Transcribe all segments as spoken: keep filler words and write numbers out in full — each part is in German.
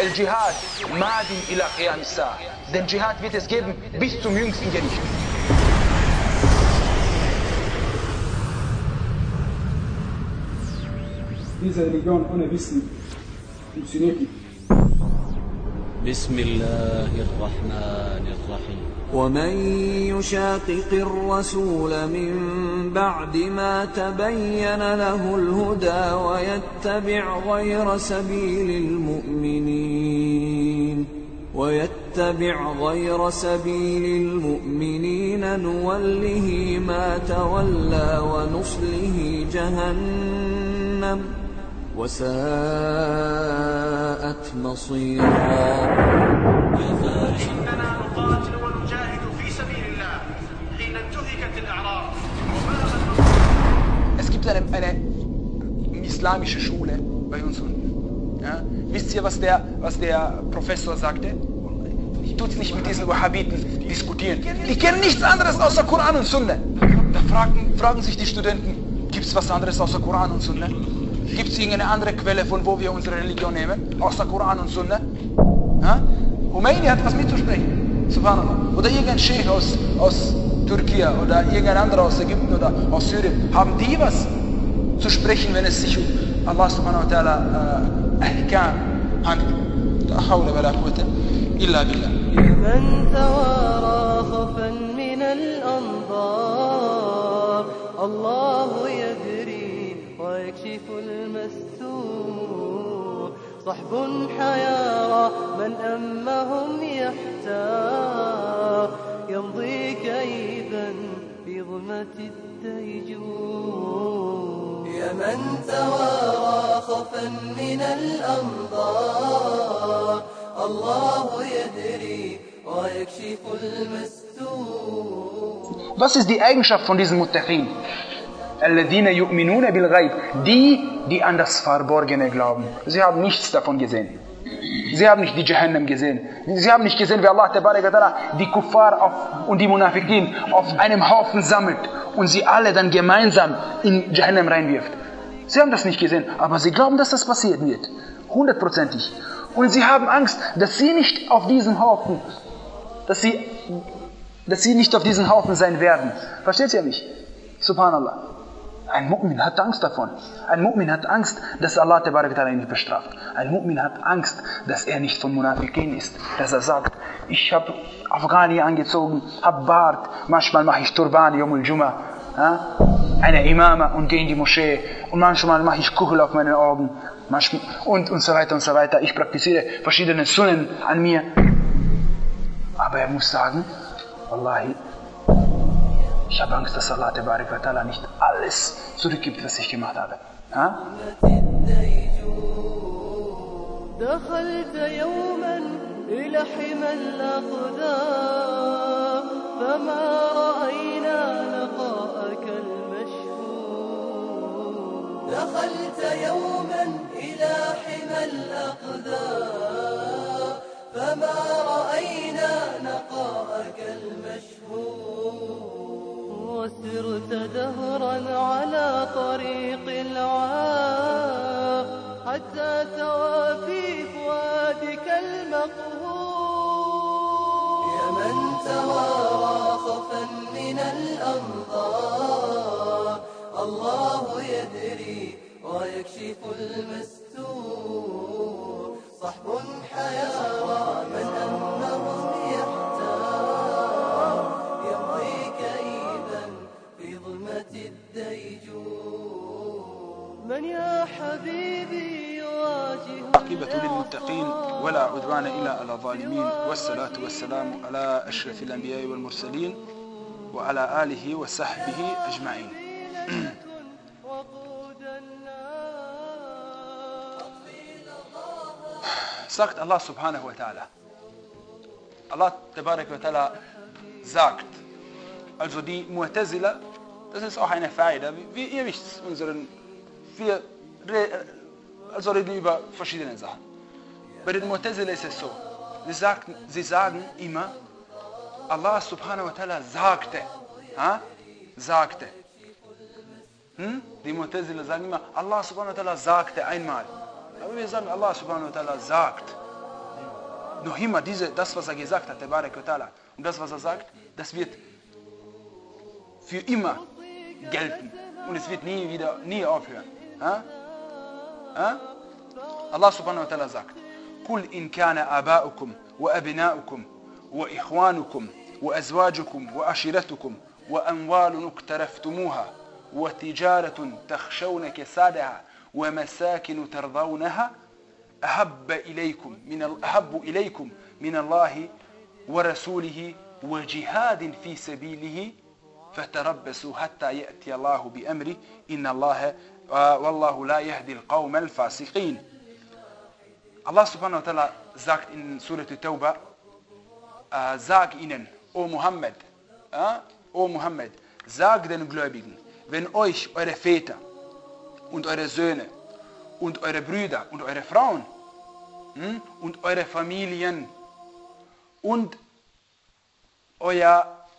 El Dschihad madin ila qiyam as-sa'a. Den Dschihad wird es geben bis zum jüngsten Gericht. Diese Religion ohne Wissen funktioniert nicht. بسم الله الرحمن الرحيم ومن يشاقق الرسول من بعد ما تبين له الهدى ويتبع غير سبيل المؤمنين ويتبع غير سبيل المؤمنين نوله ما تولى ونصله جهنم وساءت مصيرا. إننا نقاتل ونجاهد في سبيل الله حين انتهكت الأعراض. Es gibt eine, eine islamische Schule bei uns unten. Ja? Wisst ihr, was der, was der Professor sagte? Ich tue es nicht mit diesen Wahhabiten diskutieren. Die kennen nichts anderes außer Koran und Sunna. Da fragen, fragen sich die Studenten, gibt es was anderes außer Koran und Sunna? Gibt es irgendeine andere Quelle, von wo wir unsere Religion nehmen, außer Koran und Sunna? Ja? Khomeini hat was mitzusprechen, subhanallah. Oder irgendein Sheikh aus, aus Türkei oder irgendein anderer aus Ägypten oder aus Syrien. Haben die was zu sprechen, wenn es sich um Allah subhanahu wa ta'ala äh, Ahkam handelt? La hawla wa la quwwata illa billah. من توارى خوفا من الأنظار الله يدري ويكشف المستور صحب حيارى من أمهم يحتار يمضي كيدا في ظلمة الديجور يا من توارى خوفا من الأنظار الله يدري ويكشف المستور. Was ist die Eigenschaft von diesen Muttaqin? الذين يؤمنون بالغيب. Die, die an das Verborgene glauben. Sie haben nichts davon gesehen. Sie haben nicht die Jahannam gesehen. Sie haben nicht gesehen, wie Allah die Kuffar auf, und die Munafiqin auf einem Haufen sammelt und sie alle dann gemeinsam in Jahannam reinwirft. Sie haben das nicht gesehen, aber sie glauben, dass das passieren wird. Hundertprozentig. Und sie haben Angst, dass sie nicht auf diesem Haufen, dass sie, dass sie nicht auf diesem Haufen sein werden. Versteht ihr mich? Subhanallah. Ein Mu'min hat Angst davon. Ein Mu'min hat Angst, dass Allah ihn nicht bestraft. Ein Mu'min hat Angst, dass er nicht von Munafiqin ist. Dass er sagt, ich habe Afghani angezogen, habe Bart, manchmal mache ich Turban, Yomul Juma, eine Imama und gehe in die Moschee und manchmal mache ich Kuchel auf meinen Augen und, und so weiter und so weiter. Ich praktiziere verschiedene Sunnen an mir. Aber er muss sagen, Wallahi, ich habe Angst, dass Allah nicht alles zurückgibt, was ich gemacht habe. Ha? دخلت يوما إلى حمى الأقدار فما رأينا لقاءك المشهور دخلت يوما إلى حمى الأقدار فما رأينا لقاءك المشهور وسرت دهرا على طريق العار حتى ثوى في فؤادك المقهور يا من توارى خوفا من الأنظار الله يدري ويكشف المستور صحب حيارى من أمهم يحتار يمضي كئيبا في ظلمة الديجور من يا حبيبي يواجه عاقبة للمتقين ولا عدوان إلا على الظالمين والصلاة والسلام على أشرف الأنبياء والمرسلين وعلى آله وصحبه أجمعين. Sagt Allah subhanahu wa ta'ala. Allah tabarak wa ta'ala sagt, also die Mu'tazila, das ist auch eine Faida, wie ihr wisst, unseren, wir also reden über verschiedene Sachen. Bei den Mu'tazila ist es so, sie, sagt, sie sagen immer, Allah subhanahu wa ta'ala sagte, ha? sagte. Hm? Die Mu'tazila sagen immer, Allah subhanahu wa ta'ala sagte einmal. Aber wir sagen, Allah subhanahu wa ta'ala sagt. noch immer diese, das, was er gesagt hat, der Barak wa Ta'ala, und das, was er sagt, das wird für immer gelten. Und es wird nie wieder, nie aufhören. Ha? Ha? Allah subhanahu wa ta'ala sagt, قل إن كان آباؤكم وأبناؤكم وإخوانكم وأزواجكم وعشيرتكم وأموال اقترفتموها وتجارة تخشون كسادها ومساكن ترضونها أحب إليكم من أحب إليكم من الله ورسوله وجهاد في سبيله فتربصوا حتى يأتي الله بأمره إن الله والله لا يهدي القوم الفاسقين. Allah subhanahu wa ta'ala sagt in Surah Tauba, äh, sag ihnen, O Muhammad, äh, O Muhammad, sag den Gläubigen, wenn euch eure Väter und eure Söhne und eure Brüder und eure Frauen hm, und eure Familien und euer,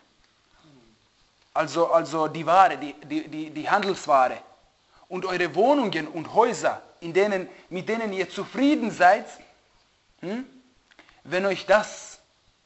also, also die Ware, die, die, die, die Handelsware und eure Wohnungen und Häuser, in denen, mit denen ihr zufrieden seid, hm, wenn euch das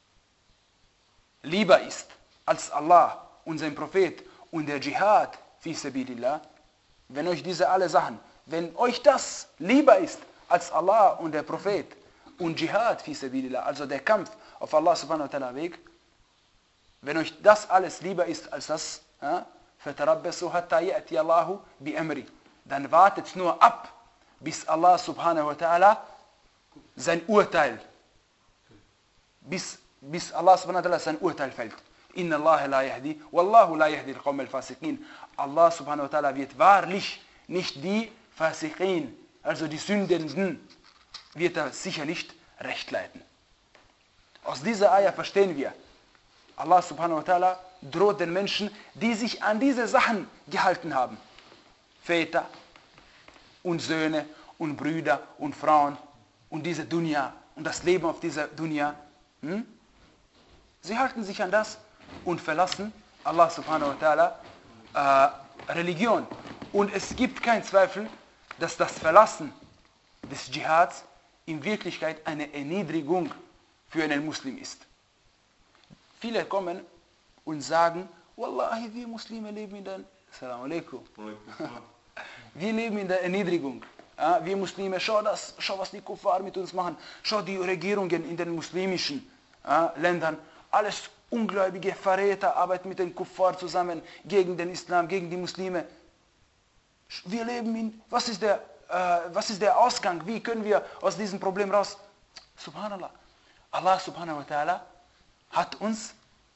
lieber ist als Allah und sein Prophet und der Dschihad fi sabilillah, wenn euch diese alle Sachen, wenn euch das lieber ist als Allah und der Prophet und Dschihad fi sabilillah, also der Kampf auf Allah subhanahu wa ta'ala Weg, wenn euch das alles lieber ist als das, فَتَرَبَّسُوا حَتَّى يَأْتِيَ اللَّهُ بِأَمْرِ, dann wartet nur ab, bis Allah subhanahu wa ta'ala sein Urteil, bis, bis Allah subhanahu wa ta'ala sein Urteil fällt. Inna Allah la yahdi, wallahu la yahdi al-qawm al-fasiqin. Allah subhanahu wa ta'ala wird wahrlich nicht die Fasiqin, also die Sündenden, wird er sicher nicht recht leiten. Aus dieser Ayah verstehen wir, Allah subhanahu wa ta'ala droht den Menschen, die sich an diese Sachen gehalten haben. Väter und Söhne und Brüder und Frauen und diese Dunya und das Leben auf dieser Dunya. Hm? Sie halten sich an das und verlassen Allah subhanahu wa ta'ala äh, Religion. Und es gibt keinen Zweifel, dass das Verlassen des Dschihads in Wirklichkeit eine Erniedrigung für einen Muslim ist. Viele kommen und sagen, Wallahi, wir Muslime leben in der... Assalamu alaikum. Wir leben in der Erniedrigung. Ja, wir Muslime, schau, das, schau, was die Kuffar mit uns machen. Schau, die Regierungen in den muslimischen ja, Ländern. Alles ungläubige Verräter arbeiten mit den Kuffar zusammen gegen den Islam, gegen die Muslime. Wir leben in... Was ist der, äh, was ist der Ausgang? Wie können wir aus diesem Problem raus? Subhanallah. Allah subhanahu wa ta'ala hat uns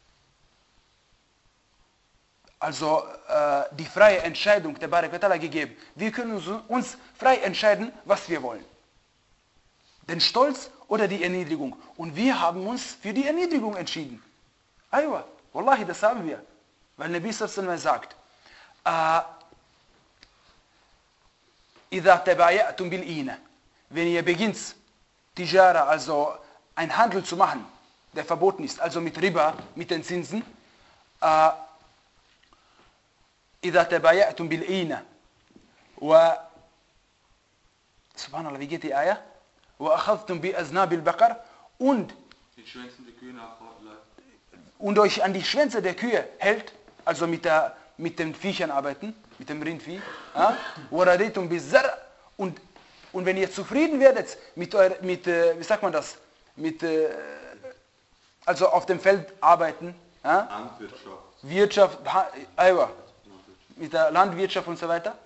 also äh, die freie Entscheidung der Barak wa Ta'ala gegeben. Wir können uns frei entscheiden, was wir wollen. Den Stolz oder die Erniedrigung. Und wir haben uns für die Erniedrigung entschieden. Aywa, Wallahi, das haben wir. Weil Nabi sallallahu alaihi wasallam sagt, إِذَا تَبَايَأْتُمْ بِالْإِينَ, wenn ihr beginnt, Tijara, also ein Handel zu machen, der verboten ist, also mit Riba, mit den Zinsen, äh, إذا تبايعتم بالعينة و Subhanallah, wie geht die Ayah? وأخذتم بأذناب البقر und und euch an die Schwänze der Kühe hält, also mit, der, mit den Viechern arbeiten, mit dem Rindvieh, وَرَدِيتُمْ بِالزَّرْعِ und, und wenn ihr zufrieden werdet mit, euer, mit wie sagt man das, mit, also auf dem Feld arbeiten, Landwirtschaft, Wirtschaft, Aywa, mit der Landwirtschaft und so weiter.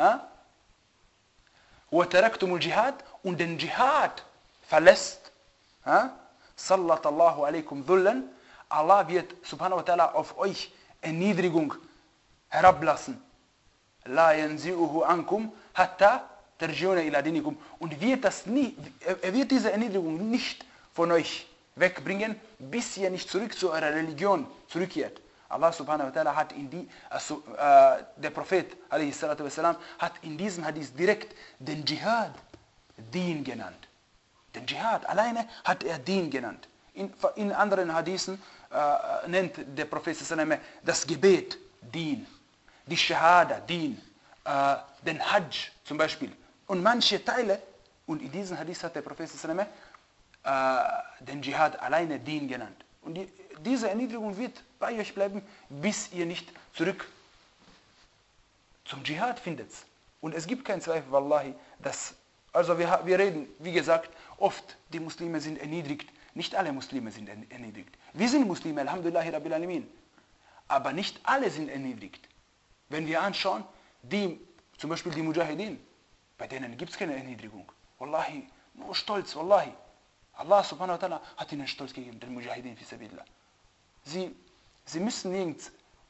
وَتَرَكْتُمُ الْجِهَادِ und den Dschihad verlässt. صَلَّتَ اللَّهُ عَلَيْكُمْ ذُلًّا, Allah wird subhanahu wa ta'ala auf euch Erniedrigung herablassen. لَا يَنْزِعُهُ عَنْكُمْ حَتَّى تَرْجِعُونَ إِلَى دِينِكُمْ und wird das nie, er wird diese Erniedrigung nicht von euch wegbringen, bis ihr nicht zurück zu eurer Religion zurückkehrt. Allah subhanahu wa ta'ala hat in die, also, äh, der Prophet alaihi salatu wassalam, hat in diesem Hadith direkt den Dschihad Deen genannt. Den Dschihad alleine hat er Deen genannt. In, in anderen Hadithen äh, nennt der Prophet sallam das Gebet Deen, die Shahada Deen, äh, den Hajj zum Beispiel. Und manche Teile, und in diesem Hadith hat der Prophet sallam äh, den Dschihad alleine Dien genannt. Und die, diese Erniedrigung wird bei euch bleiben, bis ihr nicht zurück zum Dschihad findet. Und es gibt keinen Zweifel, wallahi, dass, also wir, wir reden, wie gesagt, oft die Muslime sind erniedrigt. Nicht alle Muslime sind erniedrigt. Wir sind Muslime, alhamdulillahi rabbil alamin. Aber nicht alle sind erniedrigt. Wenn wir anschauen, die, zum Beispiel die Mujahideen, bei denen gibt es keine Erniedrigung. Wallahi, nur Stolz, wallahi. Allah subhanahu wa ta'ala hat ihnen Stolz gegeben, den Mujahideen fi sabilillah. Sie, sie müssen nirgends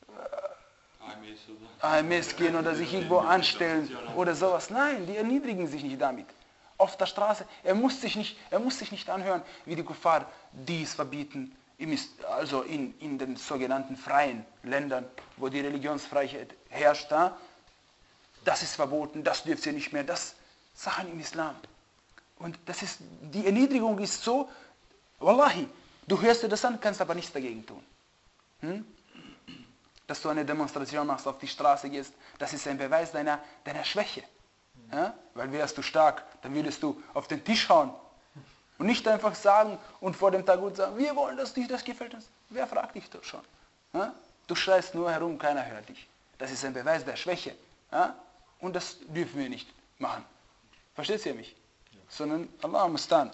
äh, A M S gehen oder sich irgendwo anstellen oder sowas. Nein, die erniedrigen sich nicht damit. Auf der Straße, er muss sich nicht, er muss sich nicht anhören, wie die Kuffar dies verbieten, also in, in den sogenannten freien Ländern, wo die Religionsfreiheit herrscht. Da, das ist verboten, das dürft ihr nicht mehr, das Sachen im Islam. Und das ist, die Erniedrigung ist so, wallahi, du hörst dir das an, kannst aber nichts dagegen tun. Hm? Dass du eine Demonstration machst, auf die Straße gehst, das ist ein Beweis deiner, deiner Schwäche. Ja? Weil wärst du stark, dann würdest du auf den Tisch hauen. Und nicht einfach sagen und vor dem Tagut sagen, wir wollen das nicht, das gefällt uns. Wer fragt dich doch schon? Ja? Du schreist nur herum, keiner hört dich. Das ist ein Beweis der Schwäche. Ja? Und das dürfen wir nicht machen. Versteht ihr mich? Sondern Allah mustan.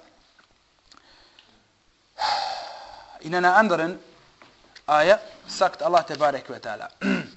In einer anderen Ayah sagt Allah Tabarak wa Ta'ala.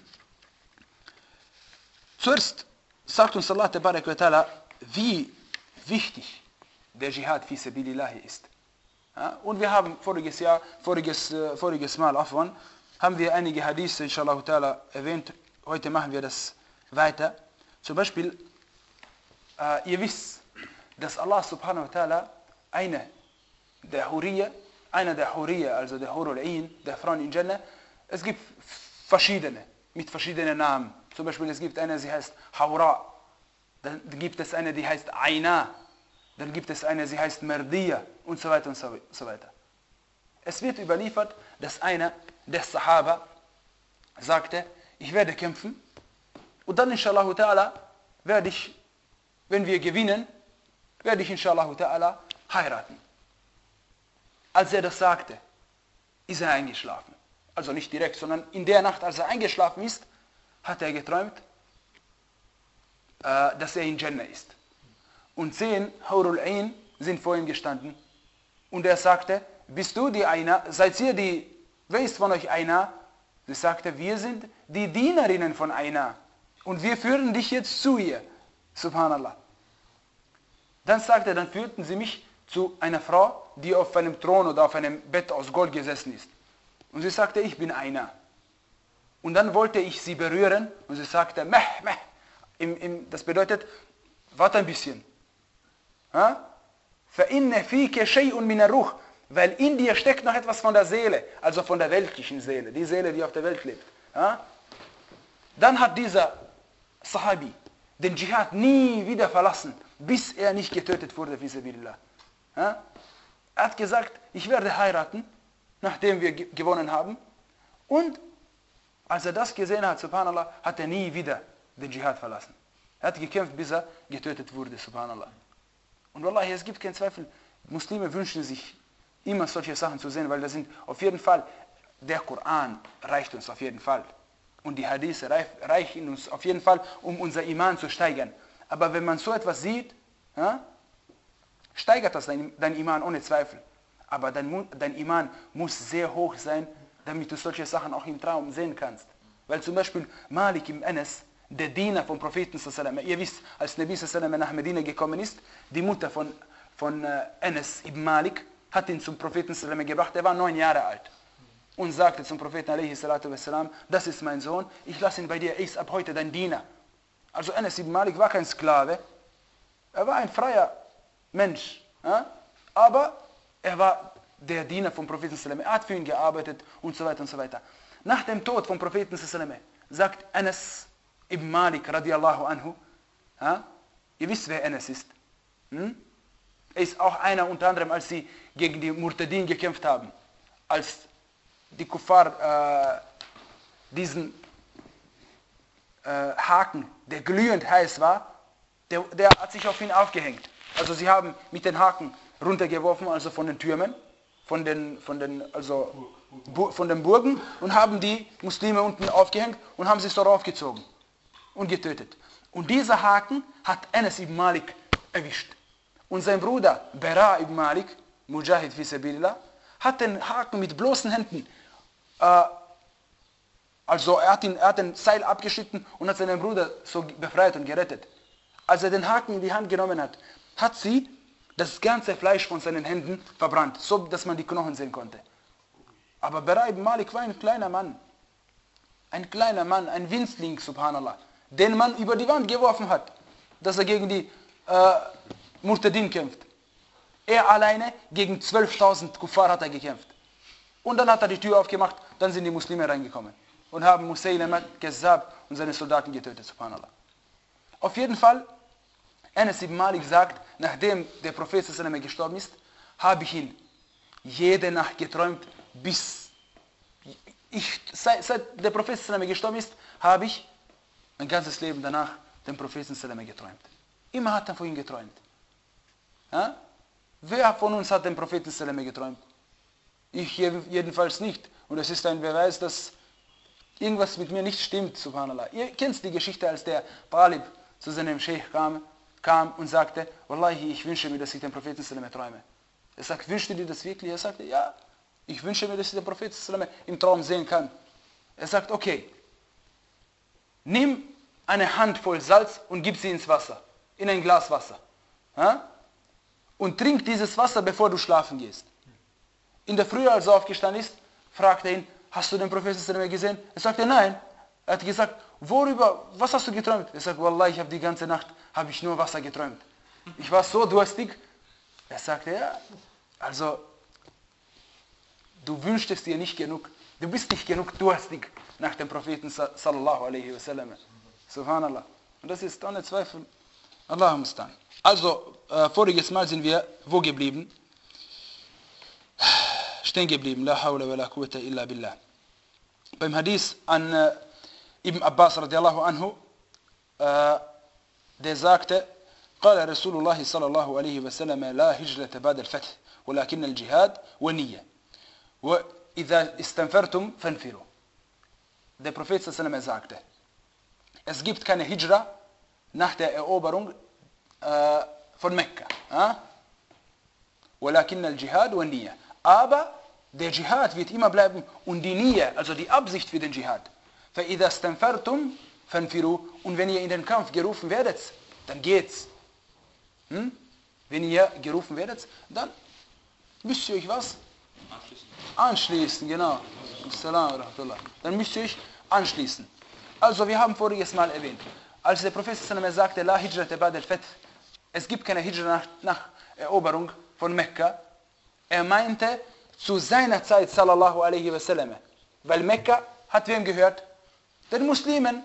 Zuerst sagt uns Allah Tabarak wa Ta'ala, wie wichtig der Dschihad fi sabilillah ist. Ja, und wir haben voriges Jahr, voriges, äh, voriges Mal, afwan, haben wir einige Hadithe, inshallah ta'ala, erwähnt. Heute machen wir das weiter. Zum Beispiel, äh, ihr wisst, dass Allah subhanahu wa ta'ala eine der Hurriya, einer der Hurriya, also der Hurul Ain, der Frauen in Jannah, es gibt verschiedene, mit verschiedenen Namen. Zum Beispiel, es gibt eine, sie heißt Hawra. Dann gibt es eine, die heißt Aina. Dann gibt es eine, sie heißt Merdiya und so weiter und so weiter. Es wird überliefert, dass einer der Sahaba sagte, ich werde kämpfen und dann inshallah ta'ala werde ich, wenn wir gewinnen, werde ich inshallah ta'ala heiraten. Als er das sagte, ist er eingeschlafen. Also nicht direkt, sondern in der Nacht, als er eingeschlafen ist, hat er geträumt, äh, dass er in Jannah ist. Und zehn Hurul Ain sind vor ihm gestanden. Und er sagte, bist du die Aina? Seid ihr die, wer ist von euch Aina? Sie sagte, wir sind die Dienerinnen von Aina. Und wir führen dich jetzt zu ihr. Subhanallah. Dann sagte er, dann führten sie mich zu einer Frau, die auf einem Thron oder auf einem Bett aus Gold gesessen ist. Und sie sagte, ich bin Aina. Und dann wollte ich sie berühren und sie sagte, meh, meh. Im, im, das bedeutet, warte ein bisschen. فَإِنَّ فِيكَ شَيْءٌ مِنَ الرُّوحِ, weil in dir steckt noch etwas von der Seele, also von der weltlichen Seele, die Seele, die auf der Welt lebt. Ja? Dann hat dieser Sahabi den Dschihad nie wieder verlassen, bis er nicht getötet wurde, fi sabilillah. Ja? Er hat gesagt, ich werde heiraten, nachdem wir gewonnen haben. Und als er das gesehen hat, subhanallah, hat er nie wieder den Dschihad verlassen. Er hat gekämpft, bis er getötet wurde, subhanallah. Und wallahi, es gibt keinen Zweifel, Muslime wünschen sich immer solche Sachen zu sehen, weil das sind auf jeden Fall, der Koran reicht uns auf jeden Fall. Und die Hadithe reichen uns auf jeden Fall, um unser Iman zu steigern. Aber wenn man so etwas sieht, ja, steigert das dein, dein Iman ohne Zweifel. Aber dein, dein Iman muss sehr hoch sein, damit du solche Sachen auch im Traum sehen kannst. Weil zum Beispiel Malik ibn Anas, der Diener vom Propheten sallallahu alaihi wasallam. Ihr wisst, als Nabi sallallahu alaihi wasallam nach Medina gekommen ist, die Mutter von, von uh, Anas ibn Malik hat ihn zum Propheten sallallahu alaihi wasallam gebracht. Er war neun Jahre alt und sagte zum Propheten alaihi salatu wassalam, das ist mein Sohn, ich lasse ihn bei dir, er ist ab heute dein Diener. Also Anas ibn Malik war kein Sklave, er war ein freier Mensch, ja? Aber er war der Diener vom Propheten sallallahu alaihi wasallam. Er hat für ihn gearbeitet und so weiter und so weiter. Nach dem Tod vom Propheten sallallahu alaihi wasallam sagt Anas Ibn Malik radiallahu anhu, ja? Ihr wisst, wer Anas ist. Hm? Er ist auch einer unter anderem, als sie gegen die Murtadin gekämpft haben. Als die Kuffar äh, diesen äh, Haken, der glühend heiß war, der, der hat sich auf ihn aufgehängt. Also sie haben mit den Haken runtergeworfen, also von den Türmen, von den, von den, also, Bu- von den Burgen und haben die Muslime unten aufgehängt und haben sie so raufgezogen und getötet. Und dieser Haken hat Anas ibn Malik erwischt. Und sein Bruder Bara ibn Malik, Mujahid fi Sabilillah, hat den Haken mit bloßen Händen, äh, also er hat, ihn, er hat den Seil abgeschnitten und hat seinen Bruder so befreit und gerettet. Als er den Haken in die Hand genommen hat, hat sie das ganze Fleisch von seinen Händen verbrannt, so dass man die Knochen sehen konnte. Aber Bara ibn Malik war ein kleiner Mann. Ein kleiner Mann, ein Winzling, subhanallah, den man über die Wand geworfen hat, dass er gegen die äh, Murtadin kämpft. Er alleine gegen zwölftausend Kuffar hat er gekämpft. Und dann hat er die Tür aufgemacht, dann sind die Muslime reingekommen und haben Musaylama, Kazzab und seine Soldaten getötet, subhanallah. Auf jeden Fall, Anas ibn Malik sagt, nachdem der Prophet sallallahu alaihi wasallam gestorben ist, habe ich ihn jede Nacht geträumt, bis ich, seit, seit der Prophet sallallahu alaihi wasallam gestorben ist, habe ich mein ganzes Leben danach den Propheten sallallahu alaihi wasallam geträumt. Immer hat er von ihm geträumt. Ja? Wer von uns hat den Propheten sallallahu alaihi wasallam geträumt? Ich jedenfalls nicht. Und es ist ein Beweis, dass irgendwas mit mir nicht stimmt, subhanallah. Ihr kennt die Geschichte, als der Talib zu seinem Sheikh kam, kam und sagte, Wallahi, ich wünsche mir, dass ich den Propheten sallallahu alaihi wasallam träume. Er sagt, wünschst du dir das wirklich? Er sagte, ja, ich wünsche mir, dass ich den Propheten sallallahu alaihi wasallam im Traum sehen kann. Er sagt, okay, nimm eine Handvoll Salz und gib sie ins Wasser, in ein Glas Wasser. Ja? Und trink dieses Wasser, bevor du schlafen gehst. In der Früh, als er aufgestanden ist, fragte er ihn, hast du den Propheten sallallahu alaihi wasallam gesehen? Er sagte, nein. Er hat gesagt, worüber, was hast du geträumt? Er sagt, Wallah, ich habe die ganze Nacht, habe ich nur Wasser geträumt. Ich war so durstig. Er sagte, ja, also, du wünschtest dir nicht genug, du bist nicht genug durstig nach dem Propheten sallallahu alaihi wasallam. Subhanallah. Und das ist ohne Zweifel, Allah mustan. Also, äh, voriges Mal sind wir wo geblieben? Stehen geblieben. La hawla wa la quwwata illa billah. Beim Hadith an äh, Ibn Abbas radiallahu anhu, äh, der sagte, قال رسول الله صلى الله عليه وسلم لا هجرة بعد الفتح ولكن الجهاد والنية وإذا استنفرتم فانفروا. Der Prophet sallallahu alaihi wasallam sagte, es gibt keine Hijra nach der Eroberung äh, von Mekka. Äh? ولكن الجهاد والنية. Aber der Dschihad wird immer bleiben und die Niyyah, also die Absicht für den Dschihad. فإذا استنفرتم فانفروا. Und wenn ihr in den Kampf gerufen werdet, dann geht's. Hm? Wenn ihr gerufen werdet, dann müsst ihr euch was? Anschließen. Anschließen, genau. Dann müsst ihr euch anschließen. Also wir haben voriges Mal erwähnt, als der Prophet sagte, La hijrata ba'da al-fath, es gibt keine Hijra nach, nach Eroberung von Mekka, er meinte zu seiner Zeit, sallallahu alaihi wasallam, weil Mekka hat wem gehört? Den Muslimen.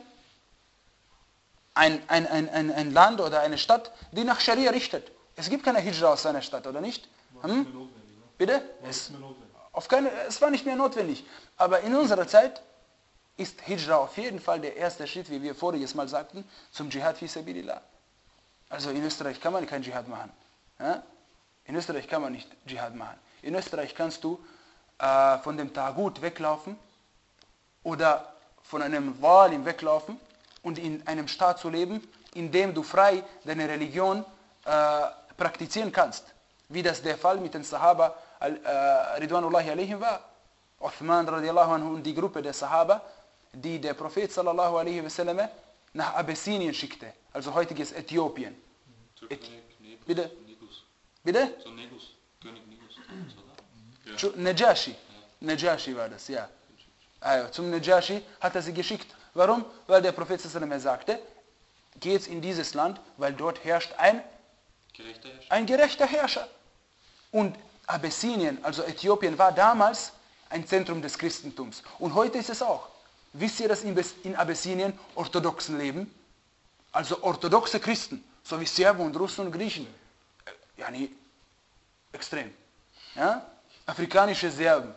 Ein, ein, ein, ein, ein Land oder eine Stadt, die nach Scharia richtet. Es gibt keine Hijra aus seiner Stadt, oder nicht? Hm? Bitte? Es, auf keine, es war nicht mehr notwendig. Aber in unserer Zeit ist Hijra auf jeden Fall der erste Schritt, wie wir voriges Mal sagten, zum Dschihad fi Sabilillah. Also in Österreich kann man kein Dschihad machen. Ja? In Österreich kann man nicht Dschihad machen. In Österreich kannst du äh, von dem Tagut weglaufen oder von einem Walim weglaufen und in einem Staat zu leben, in dem du frei deine Religion äh, praktizieren kannst. Wie das der Fall mit den Sahaba äh, Ridwanullahi alaihim war. Uthman radiallahu anhu und die Gruppe der Sahaba, die der Prophet sallallahu alaihi wasallam nach Abessinien schickte, also heutiges Äthiopien. Et Bitte? Negus. Bitte? So Negus, König Negus. Ja. Najashi. Najashi war das, ja. Also, zum Najashi hat er sie geschickt. Warum? Weil der Prophet sallallahu alaihi wasallam sagte, geht in dieses Land, weil dort herrscht ein Gerechter Herrscher. ein gerechter Herrscher. Und Abessinien, also Äthiopien, war damals ein Zentrum des Christentums. Und heute ist es auch. Wisst ihr, dass in Abessinien Orthodoxen leben? Also orthodoxe Christen, so wie Serben und Russen und Griechen. Ja, nie. Extrem. Ja? Afrikanische Serben.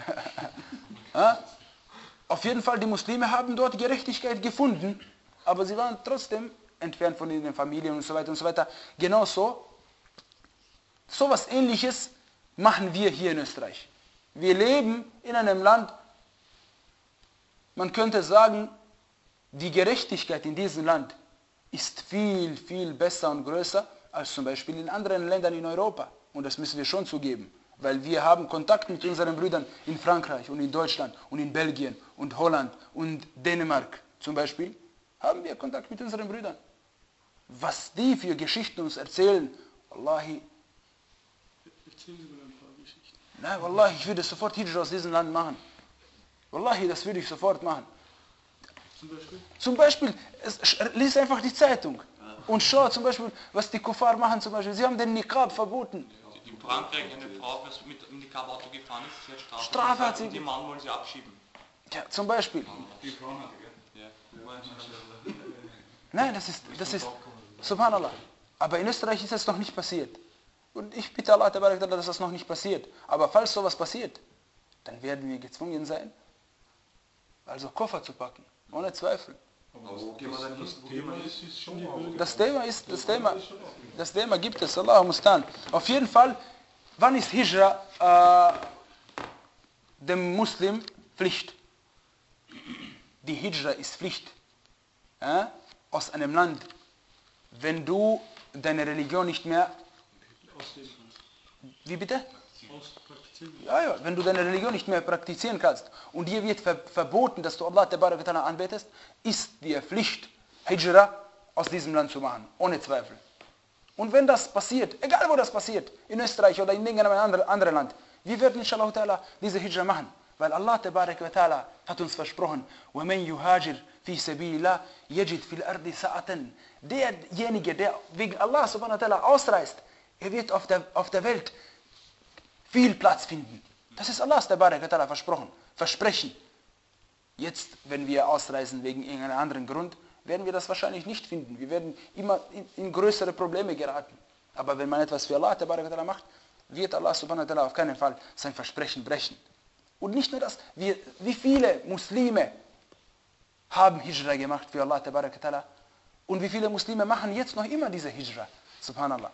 Ja? Auf jeden Fall, die Muslime haben dort Gerechtigkeit gefunden, aber sie waren trotzdem entfernt von ihren Familien und so weiter und so weiter. Genauso So etwas Ähnliches machen wir hier in Österreich. Wir leben in einem Land, man könnte sagen, die Gerechtigkeit in diesem Land ist viel, viel besser und größer als zum Beispiel in anderen Ländern in Europa. Und das müssen wir schon zugeben, weil wir haben Kontakt mit unseren Brüdern in Frankreich und in Deutschland und in Belgien und Holland und Dänemark zum Beispiel, haben wir Kontakt mit unseren Brüdern. Was die für Geschichten uns erzählen, Wallahi, Erzählen Sie mal ein paar Geschichten. na, Wallahi, ich würde sofort Hijra aus diesem Land machen. Wallahi, das würde ich sofort machen. Zum Beispiel? Zum Beispiel, es, lies einfach die Zeitung und schau zum Beispiel, was die Kuffar machen zum Beispiel. Sie haben den Niqab verboten. In Frankreich eine Frau, die mit dem Niqab-Auto gefahren ist, sie hat Strafe, Strafe hat sie und die Mann wollen sie abschieben. Ja, zum Beispiel. Die Frauen hatte, gell? Ja. Nein, das ist, das ist, subhanallah. Aber in Österreich ist das noch nicht passiert. Und ich bitte Allah, dass das noch nicht passiert. Aber falls sowas passiert, dann werden wir gezwungen sein, also Koffer zu packen. Ohne Zweifel. Das Thema ist, das Thema, das Thema gibt es, Allah mustan. Auf jeden Fall, wann ist Hijra äh, dem Muslim Pflicht? Die Hijra ist Pflicht. Äh, aus einem Land, wenn du deine Religion nicht mehr... Wie bitte? Ja, ja, wenn du deine Religion nicht mehr praktizieren kannst und dir wird ver verboten, dass du Allah anbetest, ist dir Pflicht, Hijra aus diesem Land zu machen, ohne Zweifel. Und wenn das passiert, egal wo das passiert, in Österreich oder in irgendeinem anderen, anderen Land, wir werden inshallah diese Hijra machen, weil Allah hat uns versprochen, وَمَنْ يُهَاجِرْ فِي سَبِيلِ اللَّهِ يَجِدْ فِي الْأَرْضِ سَعَةً. Derjenige, der wegen Allah subhanahu wa ta'ala ausreist, er wird auf der, auf der Welt viel Platz finden. Das ist Allahs ta'ala versprochen, Versprechen. Jetzt, wenn wir ausreisen wegen irgendeinem anderen Grund, werden wir das wahrscheinlich nicht finden. Wir werden immer in, in größere Probleme geraten. Aber wenn man etwas für Allah ta'ala macht, wird Allah subhanahu wa ta'ala auf keinen Fall sein Versprechen brechen. Und nicht nur das, wir, wie viele Muslime haben Hijra gemacht für Allah ta'ala und wie viele Muslime machen jetzt noch immer diese Hijra. Subhanallah.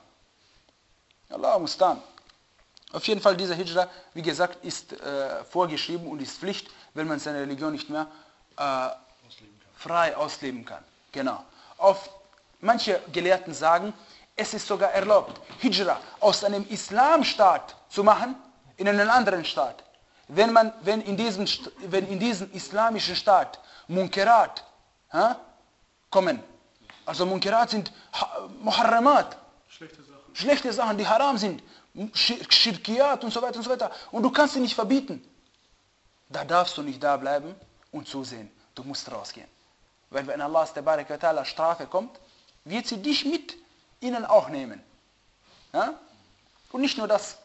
Allah mustan. Auf jeden Fall, diese Hijra, wie gesagt, ist äh, vorgeschrieben und ist Pflicht, wenn man seine Religion nicht mehr äh, frei ausleben kann. Genau. Auf, manche Gelehrten sagen, es ist sogar erlaubt, Hijra aus einem Islamstaat zu machen in einen anderen Staat. Wenn, man, wenn, in, diesem, wenn in diesem islamischen Staat Munkerat ha, kommen, also Munkerat sind Muharramat, Schlechte Sachen. schlechte Sachen, die haram sind, Schirkiyat und so weiter und so weiter, und du kannst sie nicht verbieten, da darfst du nicht da bleiben und zusehen, du musst rausgehen. Weil wenn Allah ta'ala Strafe kommt, wird sie dich mit ihnen auch nehmen. Ja? Und nicht nur das,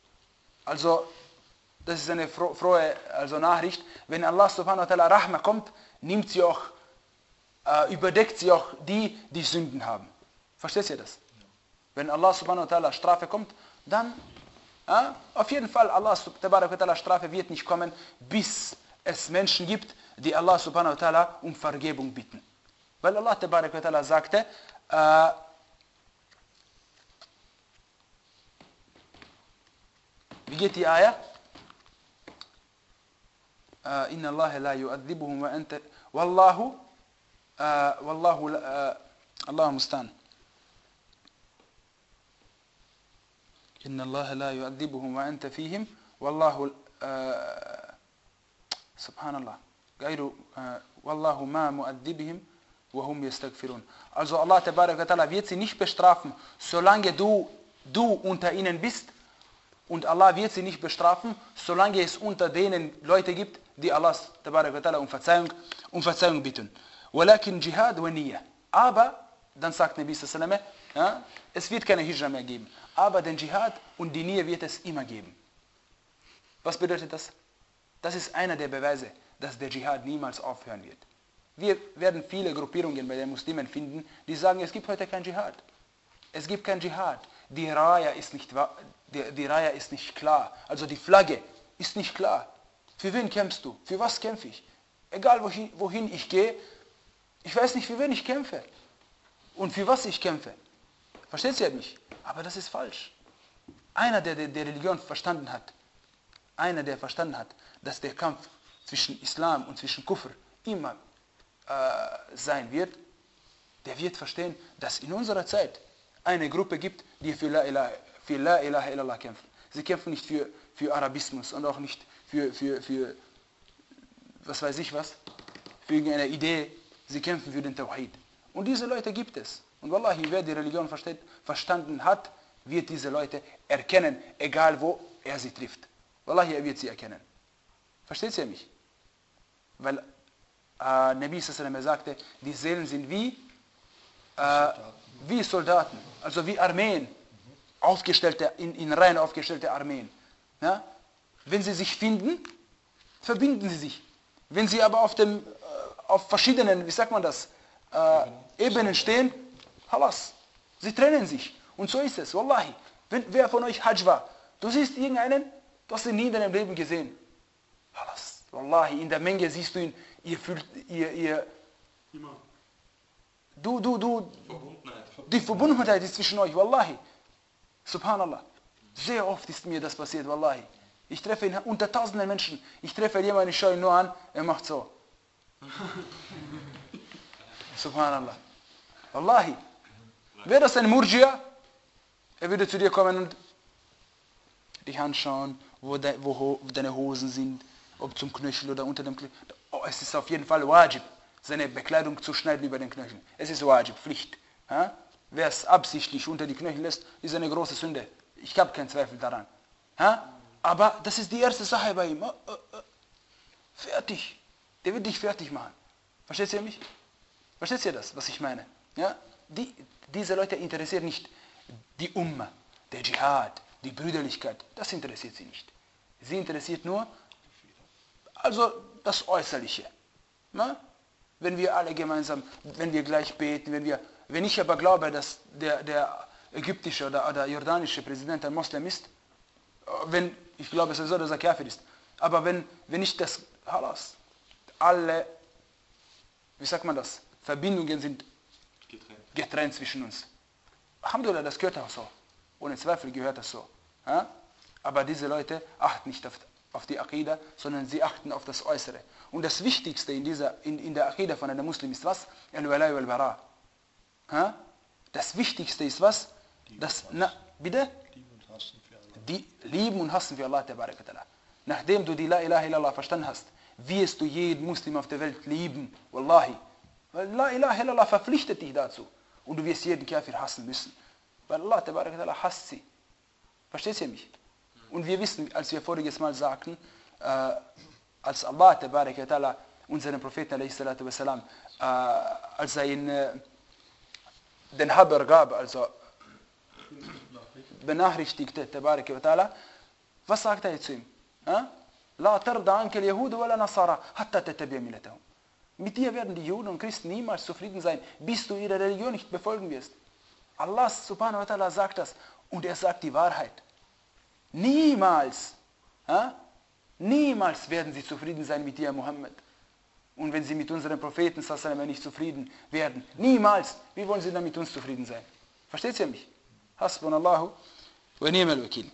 also das ist eine frohe also Nachricht, wenn Allah subhanahu wa ta'ala Rahma kommt, nimmt sie auch, äh, überdeckt sie auch die, die Sünden haben. Versteht ihr das? Wenn Allah subhanahu wa ta'ala Strafe kommt, dann, äh, auf jeden Fall, Allah subhanahu wa ta'ala Strafe wird nicht kommen, bis es Menschen gibt, die Allah subhanahu wa ta'ala um Vergebung bitten. Weil Allah subhanahu wa ta'ala sagte, äh, wie geht die Ayah? إن الله لا يؤذبهم وأنت والله والله الله مستعان إن الله لا يؤذبهم وأنت فيهم والله سبحان الله غير والله ما مؤذبهم وهم يستغفرون. Also Allah ta'ala wird sie nicht bestrafen, solange du du unter ihnen bist. Und Allah wird sie nicht bestrafen, solange es unter denen Leute gibt, die Allah um Verzeihung, um Verzeihung bitten. وَلَكِنْ جِهَادْ وَنِيَّةٌ. Aber, dann sagt Nabi sallallahu alaihi wasallam, ja, es wird keine Hijra mehr geben. Aber den Dschihad und die Niyyah wird es immer geben. Was bedeutet das? Das ist einer der Beweise, dass der Dschihad niemals aufhören wird. Wir werden viele Gruppierungen bei den Muslimen finden, die sagen, es gibt heute kein Dschihad. Es gibt kein Dschihad. Die Raya ist nicht, die, die Raya ist nicht klar. Also die Flagge ist nicht klar. Für wen kämpfst du? Für was kämpfe ich? Egal wohin, wohin ich gehe, ich weiß nicht, für wen ich kämpfe. Und für was ich kämpfe. Versteht ihr mich? Aber das ist falsch. einer, der die Religion verstanden hat, einer, der verstanden hat, dass der Kampf zwischen Islam und zwischen Kufr immer äh, sein wird, der wird verstehen, dass in unserer Zeit eine Gruppe gibt, die für La ilaha, für La ilaha illallah kämpfen. Sie kämpfen nicht für, für Arabismus und auch nicht für, für, für, was weiß ich was, für irgendeine Idee. Sie kämpfen für den Tawhid. Und diese Leute gibt es. Und Wallahi, wer die Religion versteht, verstanden hat, wird diese Leute erkennen, egal wo er sie trifft. Wallahi, er wird sie erkennen. Versteht ihr mich? Weil äh, Nabi sallallahu alaihi wasallam sagte, die Seelen sind wie, äh, wie Soldaten, also wie Armeen, aufgestellte, in, in Reihen aufgestellte Armeen. Ja? Wenn sie sich finden, verbinden sie sich. Wenn sie aber auf, dem, äh, auf verschiedenen, wie sagt man das, äh, Ebenen stehen, halas, sie trennen sich. Und so ist es, Wallahi. Wenn, wer von euch Hajj war, du siehst irgendeinen, du hast ihn nie in deinem Leben gesehen. Halas, Wallahi, in der Menge siehst du ihn, ihr fühlt, ihr, ihr, du, du, du, Verbundenheit. die Verbundenheit ist zwischen euch, Wallahi. Subhanallah. Sehr oft ist mir das passiert, Wallahi. Ich treffe ihn unter tausenden Menschen. Ich treffe jemanden, ich schaue ihn nur an, er macht so. Subhanallah. Wallahi. Wäre das ein Murjia, er würde zu dir kommen und dich anschauen, wo, de, wo, wo deine Hosen sind, ob zum Knöchel oder unter dem Knöchel. Oh, es ist auf jeden Fall wajib, seine Bekleidung zu schneiden über den Knöchel. Es ist wajib, Pflicht. Ha? Wer es absichtlich unter die Knöchel lässt, ist eine große Sünde. Ich habe keinen Zweifel daran. Ha? Aber das ist die erste Sache bei ihm. Oh, oh, oh. Fertig. Der wird dich fertig machen. Versteht ihr mich? Versteht ihr das, was ich meine? Ja? Die, diese Leute interessieren nicht die Umma, der Dschihad, die Brüderlichkeit. Das interessiert sie nicht. Sie interessiert nur also das Äußerliche. Na? Wenn wir alle gemeinsam, wenn wir gleich beten, wenn wir, wenn ich aber glaube, dass der, der ägyptische oder, oder jordanische Präsident ein Moslem ist, wenn, ich glaube sowieso, dass er Kafir ist, aber wenn, wenn ich das, halas, alle, wie sagt man das, Verbindungen sind getrennt, getrennt zwischen uns. Alhamdulillah, das gehört auch so. Ohne Zweifel gehört das so. Ja? Aber diese Leute achten nicht auf, auf die Aqidah, sondern sie achten auf das Äußere. Und das Wichtigste in, dieser, in, in der Aqidah von einem Muslim ist was? Al-Walai wal-Bara. Ja? Das Wichtigste ist was? Das, na, bitte? Die lieben und hassen für Allah. Nachdem du die La ilaha illallah verstanden hast, wirst du jeden Muslim auf der Welt lieben. Wallahi. Weil La ilaha illallah verpflichtet dich dazu. Und du wirst jeden Kafir hassen müssen. Weil Allah hasst sie. Versteht ihr mich? Und wir wissen, als wir voriges Mal sagten, äh, als Allah unseren Propheten wassalam, äh, als er ihn äh, den Haber gab, also benachrichtigte, was sagt er zu ihm? La tarda anke al-Yahud wa la Nasara hatta tattabi' millatahum. Mit dir werden die Juden und Christen niemals zufrieden sein, bis du ihre Religion nicht befolgen wirst. Allah subhanahu wa ta'ala sagt das und er sagt die Wahrheit. Niemals, ja, niemals werden sie zufrieden sein mit dir, Muhammad. Und wenn sie mit unseren Propheten sallallahu nicht zufrieden werden, niemals, wie wollen sie dann mit uns zufrieden sein? Versteht ihr mich? Hasbunallahu wa ni'mal wakil.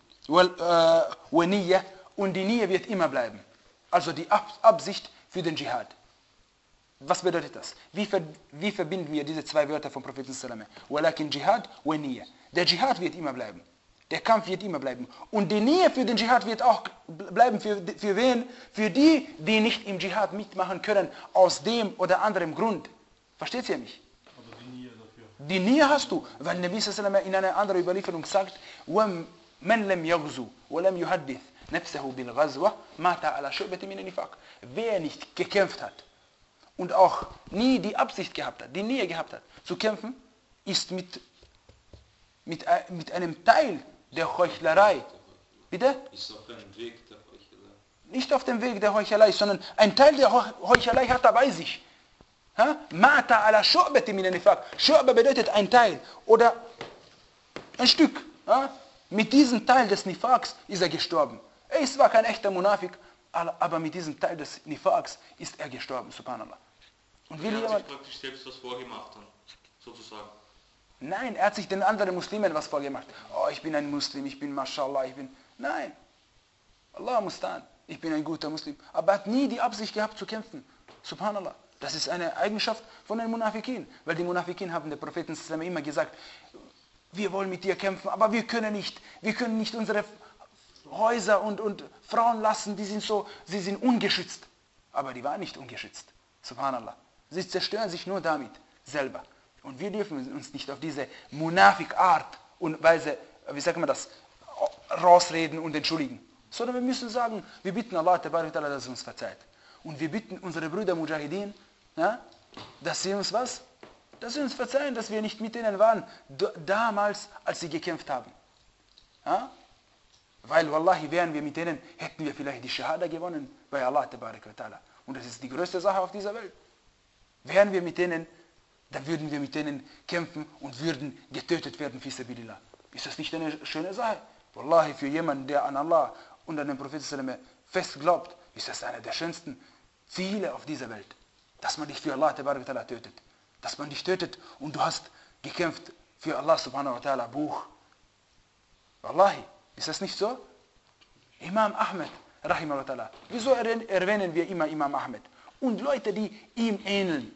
Wa niyya, und die Niyya wird immer bleiben. Also die Absicht für den Dschihad. Was bedeutet das? Wie, ver, wie verbinden wir diese zwei Wörter vom Propheten sallallahu alaihi wasallam? Walakin Dschihad wa Niyya. Der Dschihad wird immer bleiben. Der Kampf wird immer bleiben. Und die Niyya für den Dschihad wird auch bleiben. Für, für wen? Für die, die nicht im Dschihad mitmachen können, aus dem oder anderem Grund. Versteht ihr mich? Aber die Niyya dafür. Die Niyya hast du. Weil Nabi sallallahu alaihi wasallam in einer anderen Überlieferung sagt, وَمَنْ لَمْ يَغْزُوا وَلَمْ يُحَدِّثْ نَفْسَهُ بِالْغَزْوَةِ مَاتَ عَلَى شُعْبَةٍ مِنَ النِّفَاقِ. Wer nicht gekämpft hat und auch nie die Absicht gehabt hat, die Nähe gehabt hat, zu kämpfen, ist mit, mit, mit einem Teil der Heuchlerei. Bitte? Ist auf einem Weg der Heuchelei. Nicht auf dem Weg der Heuchelei, sondern ein Teil der Heuchelei hat er bei sich. Mata ala shu'bati min an-nifaq. Shu'ba bedeutet ein Teil oder ein Stück. Ha? Mit diesem Teil des Nifaqs ist er gestorben. Er ist zwar kein echter Munafik, aber mit diesem Teil des Nifaqs ist er gestorben, subhanallah. Und will er hat jemand, sich praktisch selbst was vorgemacht, dann, sozusagen. Nein, er hat sich den anderen Muslimen was vorgemacht. Oh, ich bin ein Muslim, ich bin Mashallah, ich bin... Nein. Allah mustan. Ich bin ein guter Muslim. Aber er hat nie die Absicht gehabt zu kämpfen. Subhanallah. Das ist eine Eigenschaft von den Munafikin. Weil die Munafikin haben der Propheten immer gesagt, wir wollen mit dir kämpfen, aber wir können nicht. Wir können nicht unsere Häuser und, und Frauen lassen, die sind so, sie sind ungeschützt. Aber die waren nicht ungeschützt. Subhanallah. Sie zerstören sich nur damit selber. Und wir dürfen uns nicht auf diese Munafik-Art und Weise, wie sagt man das, rausreden und entschuldigen. Sondern wir müssen sagen, wir bitten Allah, dass er uns verzeiht. Und wir bitten unsere Brüder Mujahideen, ja, dass sie uns was? Dass sie uns verzeihen, dass wir nicht mit ihnen waren, damals, als sie gekämpft haben. Ja? Weil, wallahi, wären wir mit denen, hätten wir vielleicht die Shahada gewonnen bei Allah. Und das ist die größte Sache auf dieser Welt. Wären wir mit denen, dann würden wir mit denen kämpfen und würden getötet werden, fi sabilillah. Ist das nicht eine schöne Sache? Wallahi, für jemanden, der an Allah und an den Propheten fest glaubt, ist das eine der schönsten Ziele auf dieser Welt. Dass man dich für Allah tötet. Dass man dich tötet und du hast gekämpft für Allah subhanahu wa ta'ala Buch. Wallahi, ist das nicht so? Imam Ahmed, rahimahullah. Wieso erwähnen wir immer Imam Ahmed? Und Leute, die ihm ähneln.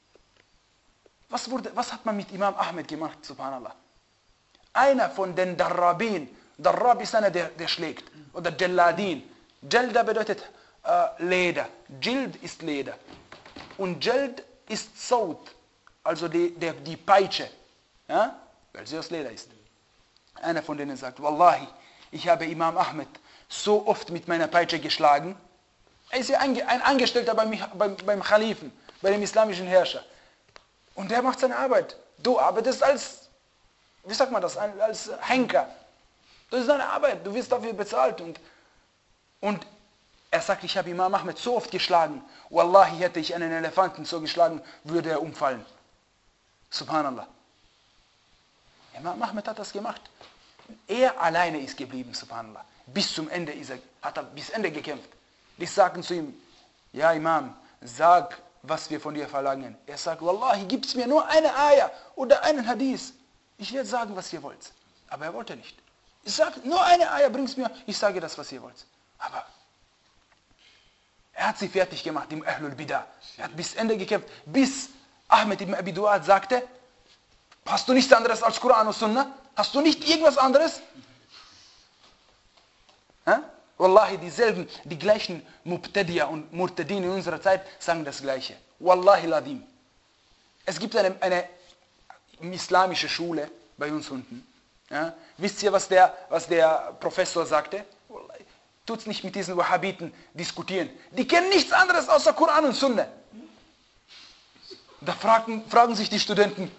Was, wurde, was hat man mit Imam Ahmed gemacht, subhanallah? Einer von den Darrabin, Darrab ist einer, der, der schlägt, oder Jalladin. Jalda bedeutet äh, Leder, Jild ist Leder. Und Jald ist Saut, also die, der, die Peitsche, ja? Weil sie aus Leder ist. Einer von denen sagt, Wallahi, ich habe Imam Ahmed so oft mit meiner Peitsche geschlagen. Er ist ja ein, ein Angestellter beim, beim, beim Khalifen, bei dem islamischen Herrscher. Und der macht seine Arbeit. Du arbeitest als, wie sagt man das, als Henker. Das ist deine Arbeit, du wirst dafür bezahlt. Und, und er sagt, ich habe Imam Ahmed so oft geschlagen. Wallahi, hätte ich einen Elefanten so geschlagen, würde er umfallen. Subhanallah. Imam Ahmed hat das gemacht. Er alleine ist geblieben, subhanallah. Bis zum Ende ist er, hat er bis Ende gekämpft. Die sagten zu ihm, ja Imam, sag, was wir von dir verlangen. Er sagt, Wallahi, gibt es mir nur eine Ayah oder einen Hadith. Ich werde sagen, was ihr wollt. Aber er wollte nicht. Ich sage, nur eine Ayah bringt mir, ich sage das, was ihr wollt. Aber er hat sie fertig gemacht, im Ahlul Bidah. Er hat bis Ende gekämpft, bis Ahmed ibn Abi Duad sagte, hast du nichts anderes als Koran und Sunnah? Hast du nicht irgendwas anderes? Ha? Wallahi, dieselben, die gleichen Mubtadiya und Murtadin in unserer Zeit sagen das Gleiche. Wallahi ladim. Es gibt eine, eine islamische Schule bei uns unten. Ja? Wisst ihr, was der, was der Professor sagte? Wallahi, tut's nicht mit diesen Wahhabiten diskutieren. Die kennen nichts anderes außer Koran und Sunnah. Da fragen, fragen sich die Studenten,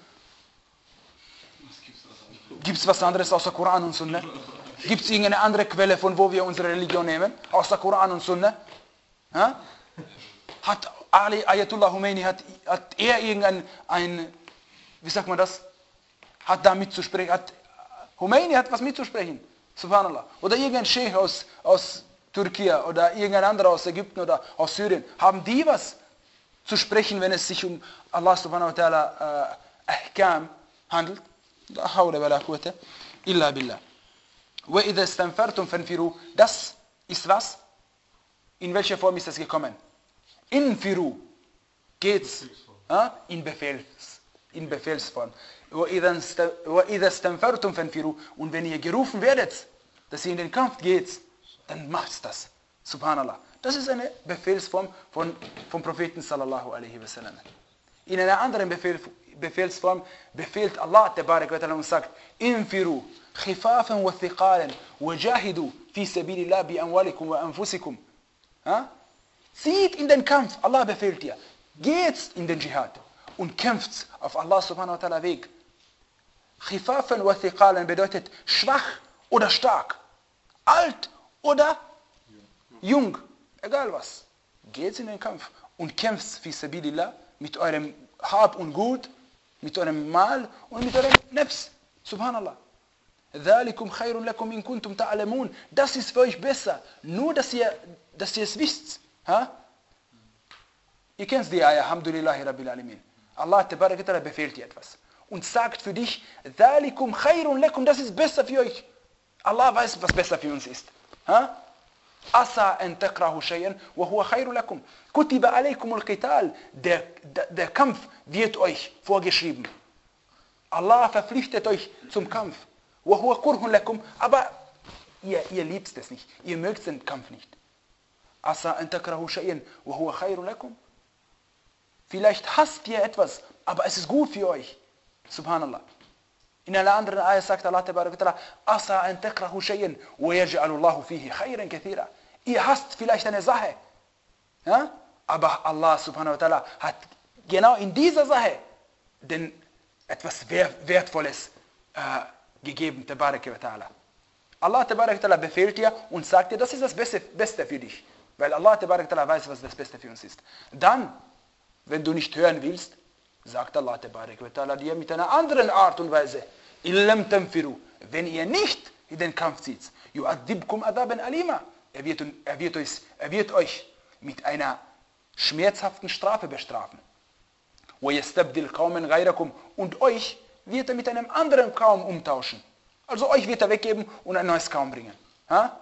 gibt es was anderes außer Koran und Sunnah? Gibt es irgendeine andere Quelle, von wo wir unsere Religion nehmen, außer Koran und Sunnah? Ha? Hat Ali Ayatollah Khomeini, hat, hat er irgendein, ein, wie sagt man das, hat da mitzusprechen, hat, Khomeini hat was mitzusprechen, subhanallah. Oder irgendein Sheikh aus, aus Türkei oder irgendein anderer aus Ägypten oder aus Syrien, haben die was zu sprechen, wenn es sich um Allah subhanahu wa ta'ala äh, Ahkam handelt? La hawla wa la quwwata illa billah. وَإِذَا اسْتَنْفَرْتُمْ فَانْفِرُوا. Das ist was? In welcher Form ist das gekommen? Infiru. Geht's? Ja? In, Befehls, in Befehlsform. وَإِذَا اسْتَنْفَرْتُمْ فَانْفِرُوا. Und wenn ihr gerufen werdet, dass ihr in den Kampf geht, dann macht's das. Subhanallah. Das ist eine Befehlsform von, vom Propheten sallallahu alaihi wasallam. In einer anderen Befehl, Befehlsform befehlt Allah tabarak wa ta'ala und sagt, Infiru. خفافا وثقالا وجاهدوا في سبيل الله بأموالكم وأنفسكم. Zieht in den Kampf, Allah befehlt dir. Geht in den Dschihad und kämpft auf Allah subhanahu wa ta'ala Weg. خفافا وثقالا bedeutet schwach oder stark, alt oder jung, egal was. Geht in den Kampf und kämpft fi sabilillah mit eurem Hab und Gut, mit eurem Mal und mit eurem Nefs. Subhanallah. ذَلِكُمْ خَيْرٌ لَكُمْ إِن كُنْتُمْ تَعْلَمُونَ. Das ist für euch besser, nur dass ihr, dass ihr es wisst. Ha? Ihr kennt die Ayah, Alhamdulillahi Rabbil Alamin. Allah tabarak wa ta'ala befehlt dir etwas. und sagt für dich, ذَلِكُمْ خَيْرٌ لَكُمْ, das ist besser für euch. Allah weiß, was besser für uns ist. Ha? Asa an takrahu shay'an wa huwa khayru lakum. Kutiba alaykum al-qital. Der, der, der Kampf wird euch vorgeschrieben. Allah verpflichtet euch zum Kampf. Wa huwa kurhun lakum. Aber ihr, ihr liebt es nicht. Ihr mögt den Kampf nicht. Asa an takrahu shay'an wa huwa khayru lakum. Vielleicht hasst ihr etwas, aber es ist gut für euch. Subhanallah. In einer anderen Ayah sagt Allah tabarak wa ta'ala, Asa an takrahu shay'an wa yaj'alu Allahu fihi khayran kathira. Ihr hasst vielleicht eine Sache, ja? Aber Allah subhanahu wa ta'ala hat genau in dieser Sache denn etwas Wertvolles äh, gegeben, tabarak wa ta'ala. Allah tabarak wa ta'ala befehlt dir und sagt dir, das ist das Beste, Beste für dich. Weil Allah tabarak wa ta'ala weiß, was das Beste für uns ist. Dann, wenn du nicht hören willst, sagt Allah tabarak wa ta'ala dir mit einer anderen Art und Weise, illam tanfiru, wenn ihr nicht in den Kampf zieht, yu'adhibkum adaban alima, er wird, er, wird euch, er wird euch mit einer schmerzhaften Strafe bestrafen. Wa yastabdil qauman ghayrakum, und euch wird er mit einem anderen Kaum umtauschen. Also euch wird er weggeben und ein neues Kaum bringen. Ha?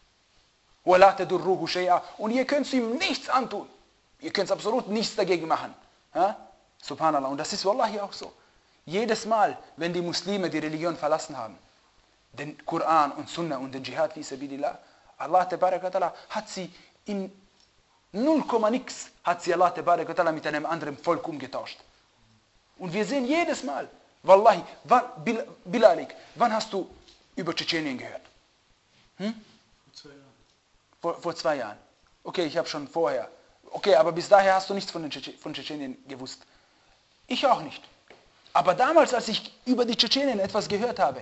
Wa la tadurruhu shay'a, und ihr könnt ihm nichts antun. Ihr könnt absolut nichts dagegen machen. Ha? Subhanallah. Und das ist wallahi auch so. Jedes Mal, wenn die Muslime die Religion verlassen haben, den Koran und Sunna und den Dschihad fi sabilillah, Allah tabarak wa ta'ala hat sie in null Komma nix, hat sie Allah tabarak wa ta'ala mit einem anderen Volk umgetauscht. Und wir sehen jedes Mal, wallahi, wann, Bilalik, wann hast du über Tschetschenien gehört? Hm? Vor zwei Jahren. Vor, vor zwei Jahren. Okay, ich habe schon vorher. Okay, aber bis daher hast du nichts von, den Tschetsch von Tschetschenien gewusst. Ich auch nicht. Aber damals, als ich über die Tschetschenien etwas gehört habe,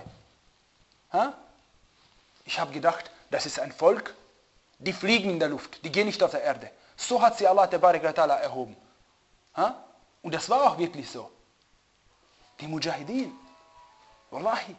ha, ich habe gedacht, das ist ein Volk, die fliegen in der Luft, die gehen nicht auf der Erde. So hat sie Allah tabarak wa ta'ala erhoben. Ha? Und das war auch wirklich so. Die Mujahideen, wallahi,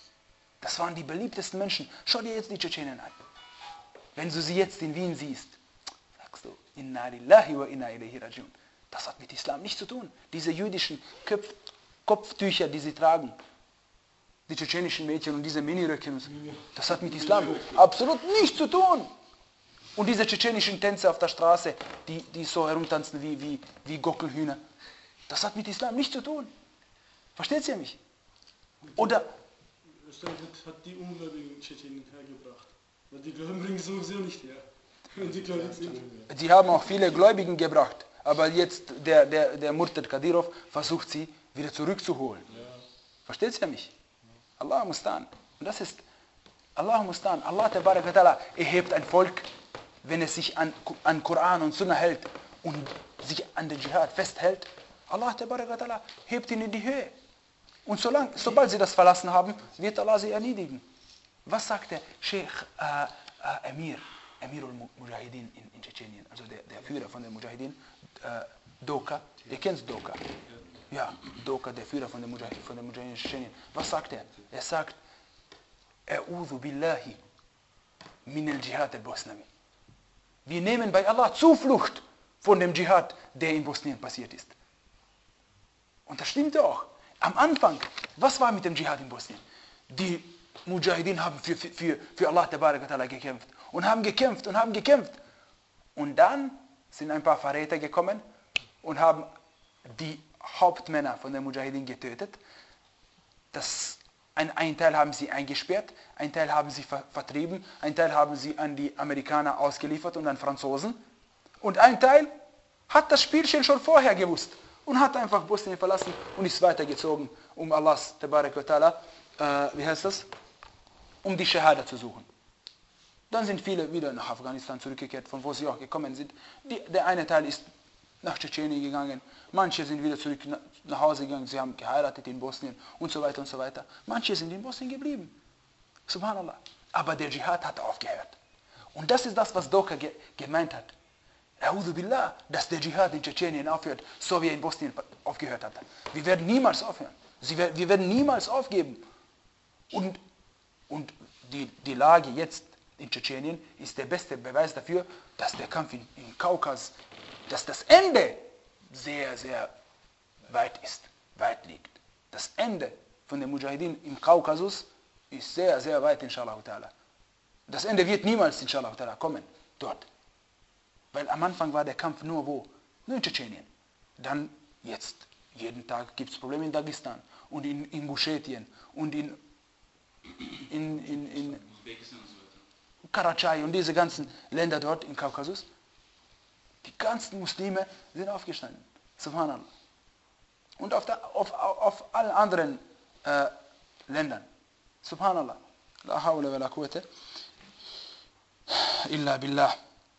das waren die beliebtesten Menschen. Schau dir jetzt die Tschetschenien an. Wenn du sie jetzt in Wien siehst, sagst du, inna lillahi wa inna ilayhi rajiun. Das hat mit Islam nichts zu tun. Diese jüdischen Köpf, Kopftücher, die sie tragen, die tschetschenischen Mädchen und diese Miniröcke, das hat mit Islam absolut nichts zu tun. Und diese tschetschenischen Tänze auf der Straße, die, die so herumtanzen wie, wie, wie Gockelhühner, das hat mit Islam nichts zu tun. Versteht ihr mich? Oder Russland hat die Ungläubigen in Tschetschenien hergebracht. Weil die Gläubigen bringen sowieso nicht her. Wenn die gläubig sind. die haben auch viele Gläubigen gebracht. Aber jetzt der, der, der Murtad Kadyrov versucht sie wieder zurückzuholen. Ja. Versteht ihr mich? Allah mustan. Und das ist Allah mustan. Allah tabarak wa ta'ala erhebt ein Volk, wenn es sich an, an Koran und Sunna hält und sich an den Dschihad festhält. Allah tabarak wa ta'ala hebt ihn in die Höhe. Und solange, sobald sie das verlassen haben, wird Allah sie erniedrigen. Was sagt der Sheikh äh, äh, Amir, Amir al-Mujahideen in, in Tschetschenien, also der, der Führer von den Mujahideen, äh, Doka, ihr kennt Doka. Ja, Doka, der Führer von den Mujahideen, von den Mujahideen in Tschetschenien. Was sagt er? Er sagt, A'udhu billahi min al-Jihad al-Bosnami. Wir nehmen bei Allah Zuflucht von dem Dschihad, der in Bosnien passiert ist. Und das stimmt auch. Am Anfang, was war mit dem Dschihad in Bosnien? Die Mujahideen haben für, für, für Allah tabarak wa ta'ala gekämpft und haben gekämpft und haben gekämpft. Und dann sind ein paar Verräter gekommen und haben die Hauptmänner von den Mujahideen getötet. Das, ein, ein Teil haben sie eingesperrt, ein Teil haben sie ver, vertrieben, ein Teil haben sie an die Amerikaner ausgeliefert und an Franzosen. Und ein Teil hat das Spielchen schon vorher gewusst und hat einfach Bosnien verlassen und ist weitergezogen, um Allahs tabarak wa ta'ala, äh, wie heißt das? Um die Shahada zu suchen. Dann sind viele wieder nach Afghanistan zurückgekehrt, von wo sie auch gekommen sind. Die, der eine Teil ist nach Tschetschenien gegangen, manche sind wieder zurück nach Hause gegangen, sie haben geheiratet in Bosnien und so weiter und so weiter. Manche sind in Bosnien geblieben. Subhanallah. Aber der Dschihad hat aufgehört. Und das ist das, was Doka ge gemeint hat. A'udhu billah, dass der Dschihad in Tschetschenien aufhört, so wie er in Bosnien aufgehört hat. Wir werden niemals aufhören. Sie, wir werden niemals aufgeben. Und, und die, die Lage jetzt in Tschetschenien ist der beste Beweis dafür, dass der Kampf in, im Kaukas, dass das Ende sehr, sehr weit ist, weit liegt. Das Ende von den Mujahideen im Kaukasus ist sehr, sehr weit, inshallah ta'ala. Das Ende wird niemals, inshallah ta'ala, kommen, dort. Weil am Anfang war der Kampf nur wo? Nur in Tschetschenien. Dann, jetzt, jeden Tag gibt es Probleme in Dagestan und in Ingushetien und in, in, in, in Karachai und diese ganzen Länder dort im Kaukasus. Die ganzen Muslime sind aufgestanden. Subhanallah. Und auf, der, auf, auf, auf allen anderen äh, Ländern. Subhanallah. La hawla wa la quwwata illa billah.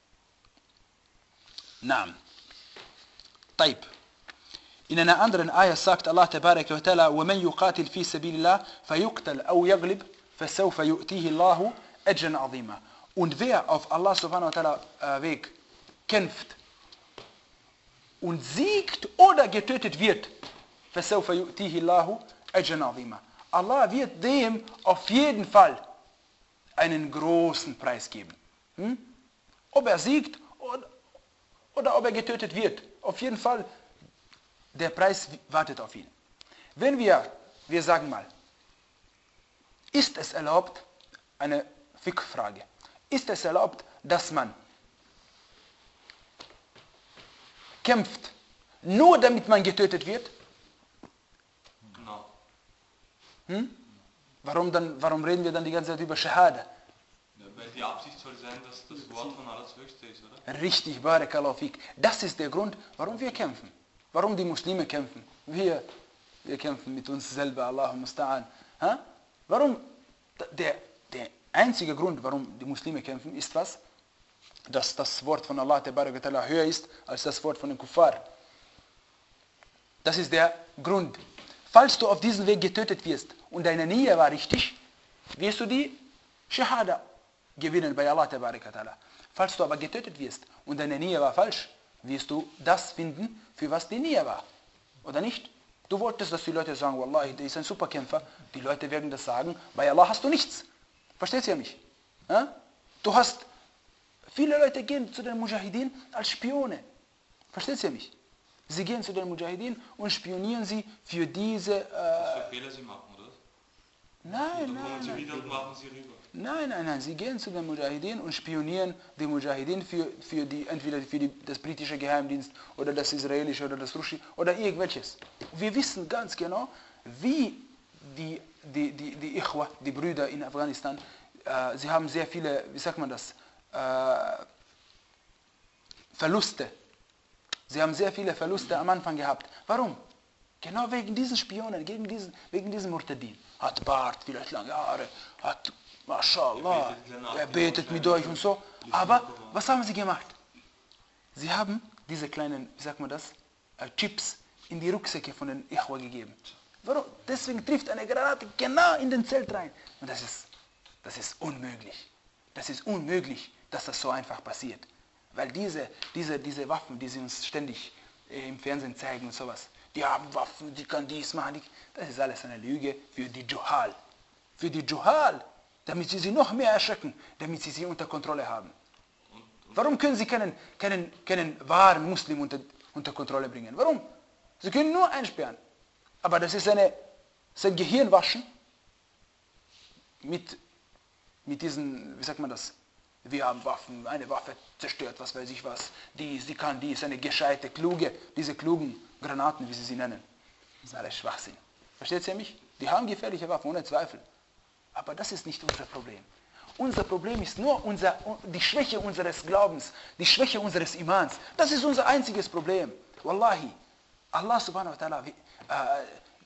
Naam. طيب. In einer anderen Ayah sagt Allah tabaraka wa ta'ala: وَمَنْ يُقَاتِلْ فِي سَبِيلِ اللَّهِ فَيُقْتَلْ أَوْ يَغْلِبْ فَسَوْفَ يُؤْتِيهِ اللَّهُ أَجْرًا عَظِيمًا. Und wer auf Allah subhanahu wa ta'ala Weg kämpft und siegt oder getötet wird, فَسَوْفَ يُؤْتِيهِ اللَّهُ أَجْرًا عَظِيمًا. Allah wird dem auf jeden Fall einen großen Preis geben. Hm? Ob er siegt oder, oder ob er getötet wird. Auf jeden Fall, der Preis wartet auf ihn. Wenn wir, wir sagen mal, ist es erlaubt, eine Fiqh-Frage, ist es erlaubt, dass man kämpft, nur damit man getötet wird? No. Hm? Warum, dann, warum reden wir dann die ganze Zeit über Shahada? Ja, weil die Absicht soll sein, dass das Wort von Allah das Höchste ist, oder? Richtig, Barakallahu fik. Das ist der Grund, warum wir kämpfen. Warum die Muslime kämpfen. Wir, wir kämpfen mit uns selber, Allahu musta'an. Ha? Warum? Der, der einzige Grund, warum die Muslime kämpfen, ist was? Dass das Wort von Allah ta'ala höher ist als das Wort von den Kuffar. Das ist der Grund. Falls du auf diesem Weg getötet wirst und deine Niyyah war richtig, wirst du die Shahada gewinnen bei Allah ta'ala. Falls du aber getötet wirst und deine Niyyah war falsch, wirst du das finden, für was die Niyyah war. Oder nicht? Du wolltest, dass die Leute sagen, Wallahi, der ist ein Superkämpfer. Die Leute werden das sagen, bei Allah hast du nichts. Versteht ihr mich? Ja? Du hast, viele Leute gehen zu den Mujahideen als Spione. Versteht ihr mich? Sie gehen zu den Mujahideen und spionieren sie für diese... Äh, Was für Fehler sie machen, oder? nein, Und dann nein, kommen sie nein. wieder und machen sie rüber. Nein, nein, nein, sie gehen zu den Mujahideen und spionieren die Mujahideen für, für die, entweder für die, das britische Geheimdienst oder das israelische oder das russische oder irgendwelches. Wir wissen ganz genau, wie die, die, die, die Ikhwa, die Brüder in Afghanistan, äh, sie haben sehr viele, wie sagt man das, äh, Verluste. Sie haben sehr viele Verluste am Anfang gehabt. Warum? Genau wegen diesen Spionen, wegen diesen, wegen diesen Murtadin. Hat Bart, vielleicht lange Haare, hat, MashaAllah, er betet mit euch und so. Aber was haben sie gemacht? Sie haben diese kleinen, wie sagt man das, äh, Chips in die Rucksäcke von den Ikhwa gegeben. Warum? Deswegen trifft eine Granate genau in den Zelt rein. Und das ist, das ist unmöglich. Das ist unmöglich, dass das so einfach passiert. Weil diese, diese, diese Waffen, die sie uns ständig äh, im Fernsehen zeigen und sowas, die haben Waffen, die kann dies machen, die, das ist alles eine Lüge für die Juhal. Für die Juhal, damit sie sie noch mehr erschrecken, damit sie sie unter Kontrolle haben. Warum können sie keinen, keinen, keinen wahren Muslim unter, unter Kontrolle bringen? Warum? Sie können nur einsperren. Aber das ist eine, sein Gehirn waschen mit, mit diesen, wie sagt man das? Wir haben Waffen, eine Waffe zerstört, was weiß ich was. Dies, die kann dies, eine gescheite, kluge, diese klugen Granaten, wie sie sie nennen. Das ist alles Schwachsinn. Versteht ihr mich? Die haben gefährliche Waffen, ohne Zweifel. Aber das ist nicht unser Problem. Unser Problem ist nur unser, die Schwäche unseres Glaubens, die Schwäche unseres Imans. Das ist unser einziges Problem. Wallahi, Allah subhanahu wa ta'ala, äh,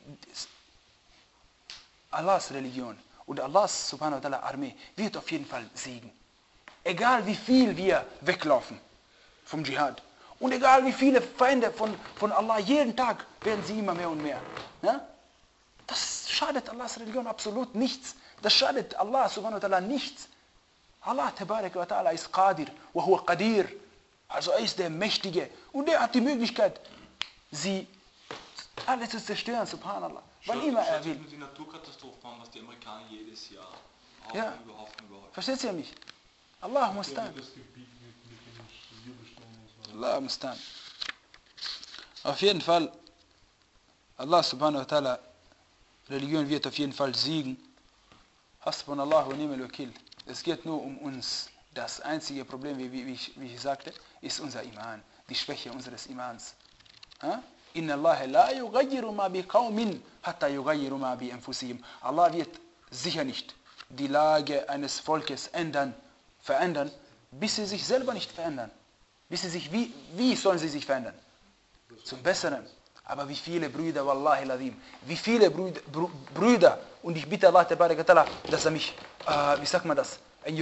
Allahs Religion und Allahs subhanahu wa ta'ala Armee wird auf jeden Fall siegen. Egal wie viel wir weglaufen vom Dschihad und egal wie viele Feinde von, von Allah jeden Tag werden sie immer mehr und mehr. Ja? Das schadet Allahs Religion absolut nichts. Das schadet Allah subhanahu wa ta'ala nichts. Allah tabarak wa ta'ala ist Qadir, wa huwa Qadir. Also er ist der Mächtige und er hat die Möglichkeit, sie alle zu zerstören, subhanallah. Wann immer er will. Schaut die Naturkatastrophen an, was die Amerikaner jedes Jahr Haufen Ja. über Haufen überhäufen. Versteht ihr mich? Allah mustan. Das Gebiet mit, mit den Zivilbeständen und so. Allah mustan. Auf jeden Fall, Allah subhanahu wa ta'ala Religion wird auf jeden Fall siegen. Hasbunallah wa ni'mal wakil. Es geht nur um uns. Das einzige Problem, wie, wie, wie, ich, wie ich sagte, ist unser Iman, die Schwäche unseres Imans. Inna Allah la yughayyiru ma bi qawmin hatta yughayyiru ma bi anfusihim. Allah wird sicher nicht die Lage eines Volkes ändern, verändern, bis sie sich selber nicht verändern. Bis sie sich, wie, wie sollen sie sich verändern? Zum Besseren. Aber wie viele Brüder, Wallahi Ladim, wie viele Brüder, Brüder, und ich bitte Allah, dass er mich, äh, wie sagt man das,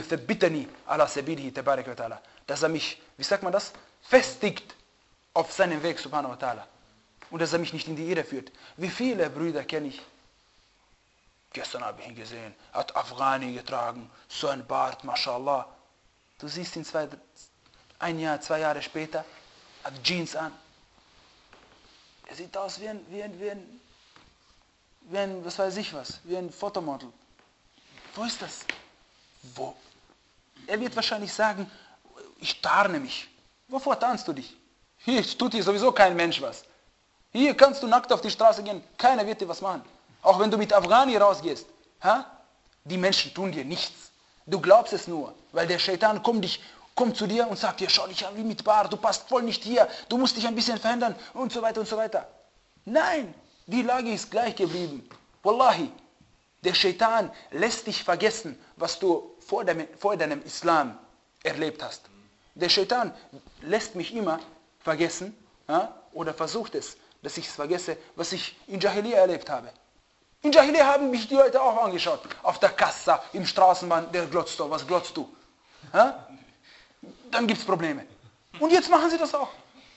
dass er mich, wie sagt man das, festigt auf seinem Weg, subhanahu wa ta'ala. Und dass er mich nicht in die Irre führt. Wie viele Brüder kenne ich? Gestern habe ich ihn gesehen, hat Afghani getragen, so ein Bart, mashallah. Du siehst ihn zwei, ein Jahr, zwei Jahre später, hat Jeans an. Er sieht aus wie ein, wie ein, wie ein, wie ein, was weiß ich was, wie ein Fotomodel. Wo ist das? Wo? Er wird wahrscheinlich sagen, ich tarne mich. Wovor tarnst du dich? Hier tut dir sowieso kein Mensch was. Hier kannst du nackt auf die Straße gehen, keiner wird dir was machen. Auch wenn du mit Afghani rausgehst. Ha? Die Menschen tun dir nichts. Du glaubst es nur, weil der Shaitan kommt, dich, kommt zu dir und sagt dir, schau dich an wie mit Bart, du passt voll nicht hier, du musst dich ein bisschen verändern und so weiter und so weiter. Nein, die Lage ist gleich geblieben. Wallahi, der Shaitan lässt dich vergessen, was du vor, dem, vor deinem Islam erlebt hast. Der Shaitan lässt mich immer vergessen, ja, oder versucht es, dass ich es vergesse, was ich in Jahiliya erlebt habe. In Jahiliya haben mich die Leute auch angeschaut. Auf der Kassa, im Straßenbahn, der glotzt doch, was glotzt du? Ja? Dann gibt es Probleme. Und jetzt machen sie das auch.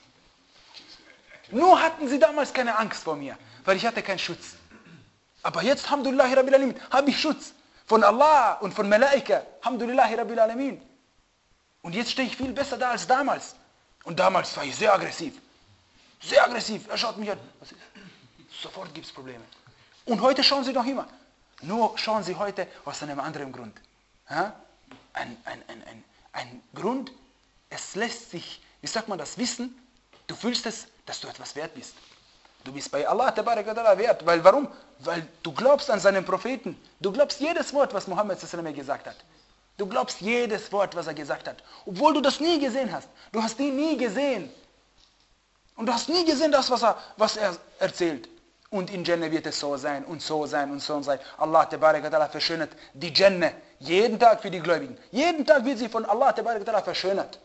Nur hatten sie damals keine Angst vor mir, weil ich hatte keinen Schutz. Aber jetzt, Alhamdulillah Rabbil Alamin, habe ich Schutz von Allah und von Malaika. Alhamdulillah Rabbil Alamin. Und jetzt stehe ich viel besser da als damals. Und damals war ich sehr aggressiv. Sehr aggressiv. Er schaut mich an. Was ist? Sofort gibt es Probleme. Und heute schauen sie noch immer. Nur schauen sie heute aus einem anderen Grund. Ja? Ein, ein, ein, ein, ein Grund, es lässt sich, wie sagt man das, wissen, du fühlst es, dass du etwas wert bist. Du bist bei Allah tabarak wa ta'ala wert. Weil warum? Weil du glaubst an seinen Propheten. Du glaubst jedes Wort, was Muhammad gesagt hat. Du glaubst jedes Wort, was er gesagt hat. Obwohl du das nie gesehen hast. Du hast ihn nie gesehen. Und du hast nie gesehen, das, was er, was er erzählt. Und in Jannah wird es so sein und so sein und so sein. Allah tabarak wa ta'ala verschönert die Jannah jeden Tag für die Gläubigen. Jeden Tag wird sie von Allah tabarak wa ta'ala verschönert.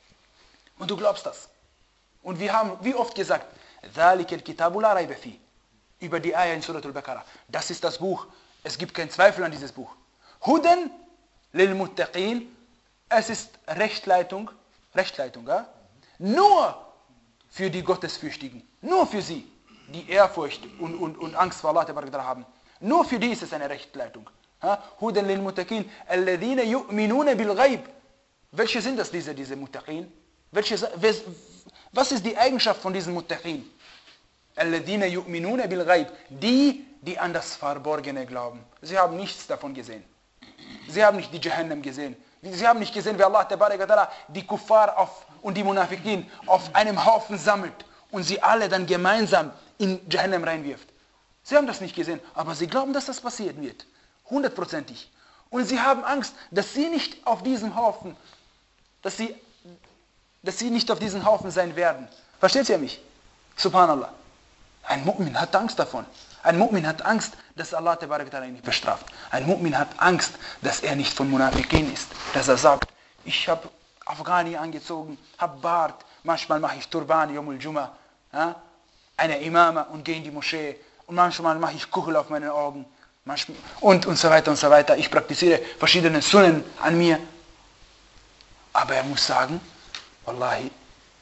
Und du glaubst das. Und wir haben wie oft gesagt, ذَلِكَ الْكِتَابُ لَا رَيْبَ فِيهِ, über die Ayah in Surah Al-Baqarah. Das ist das Buch. Es gibt keinen Zweifel an dieses Buch. Hudan lil Muttaqin. Es ist Rechtleitung, Rechtleitung, ja? Nur für die Gottesfürchtigen. Nur für sie, die Ehrfurcht und, und, und Angst vor Allah haben. Nur für die ist es eine Rechtleitung. Hudan lil Muttaqin. Alladhina yu'minuna bil Ghaib. Welche sind das, diese, diese Muttaqin? Welche, was ist die Eigenschaft von diesen Muttaqin? Alladhina yu'minuna bil Ghaib. Die, die an das Verborgene glauben. Sie haben nichts davon gesehen. Sie haben nicht die Jahannam gesehen. Sie haben nicht gesehen, wie Allah die Kuffar auf, und die Munafiqin auf einem Haufen sammelt und sie alle dann gemeinsam in Jahannam reinwirft. Sie haben das nicht gesehen, aber sie glauben, dass das passieren wird. Hundertprozentig. Und sie haben Angst, dass sie nicht auf diesem Haufen, dass sie, dass sie nicht auf diesem Haufen sein werden. Versteht ihr mich? Subhanallah. Ein Mu'min hat Angst davon. Ein Mu'min hat Angst, dass Allah ihn nicht bestraft. Ein Mu'min hat Angst, dass er nicht von Munafiqin ist. Dass er sagt, ich habe Afghani angezogen, habe Bart, manchmal mache ich Turban, Yomul Juma, ja, eine Imama und gehe in die Moschee. Und manchmal mache ich Kuchel auf meinen Augen. Manchmal, und, und so weiter und so weiter. Ich praktiziere verschiedene Sunnen an mir. Aber er muss sagen, Wallahi,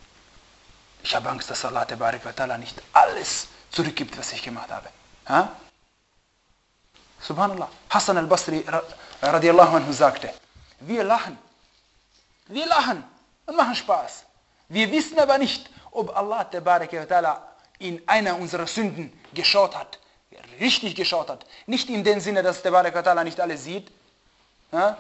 ich habe Angst, dass Allah nicht alles zurückgibt, was ich gemacht habe. Ha? Subhanallah. Hassan al-Basri radiallahu anhu sagte, wir lachen. Wir lachen und machen Spaß. Wir wissen aber nicht, ob Allah in einer unserer Sünden geschaut hat. Richtig geschaut hat. Nicht in dem Sinne, dass der nicht alles sieht. Ja?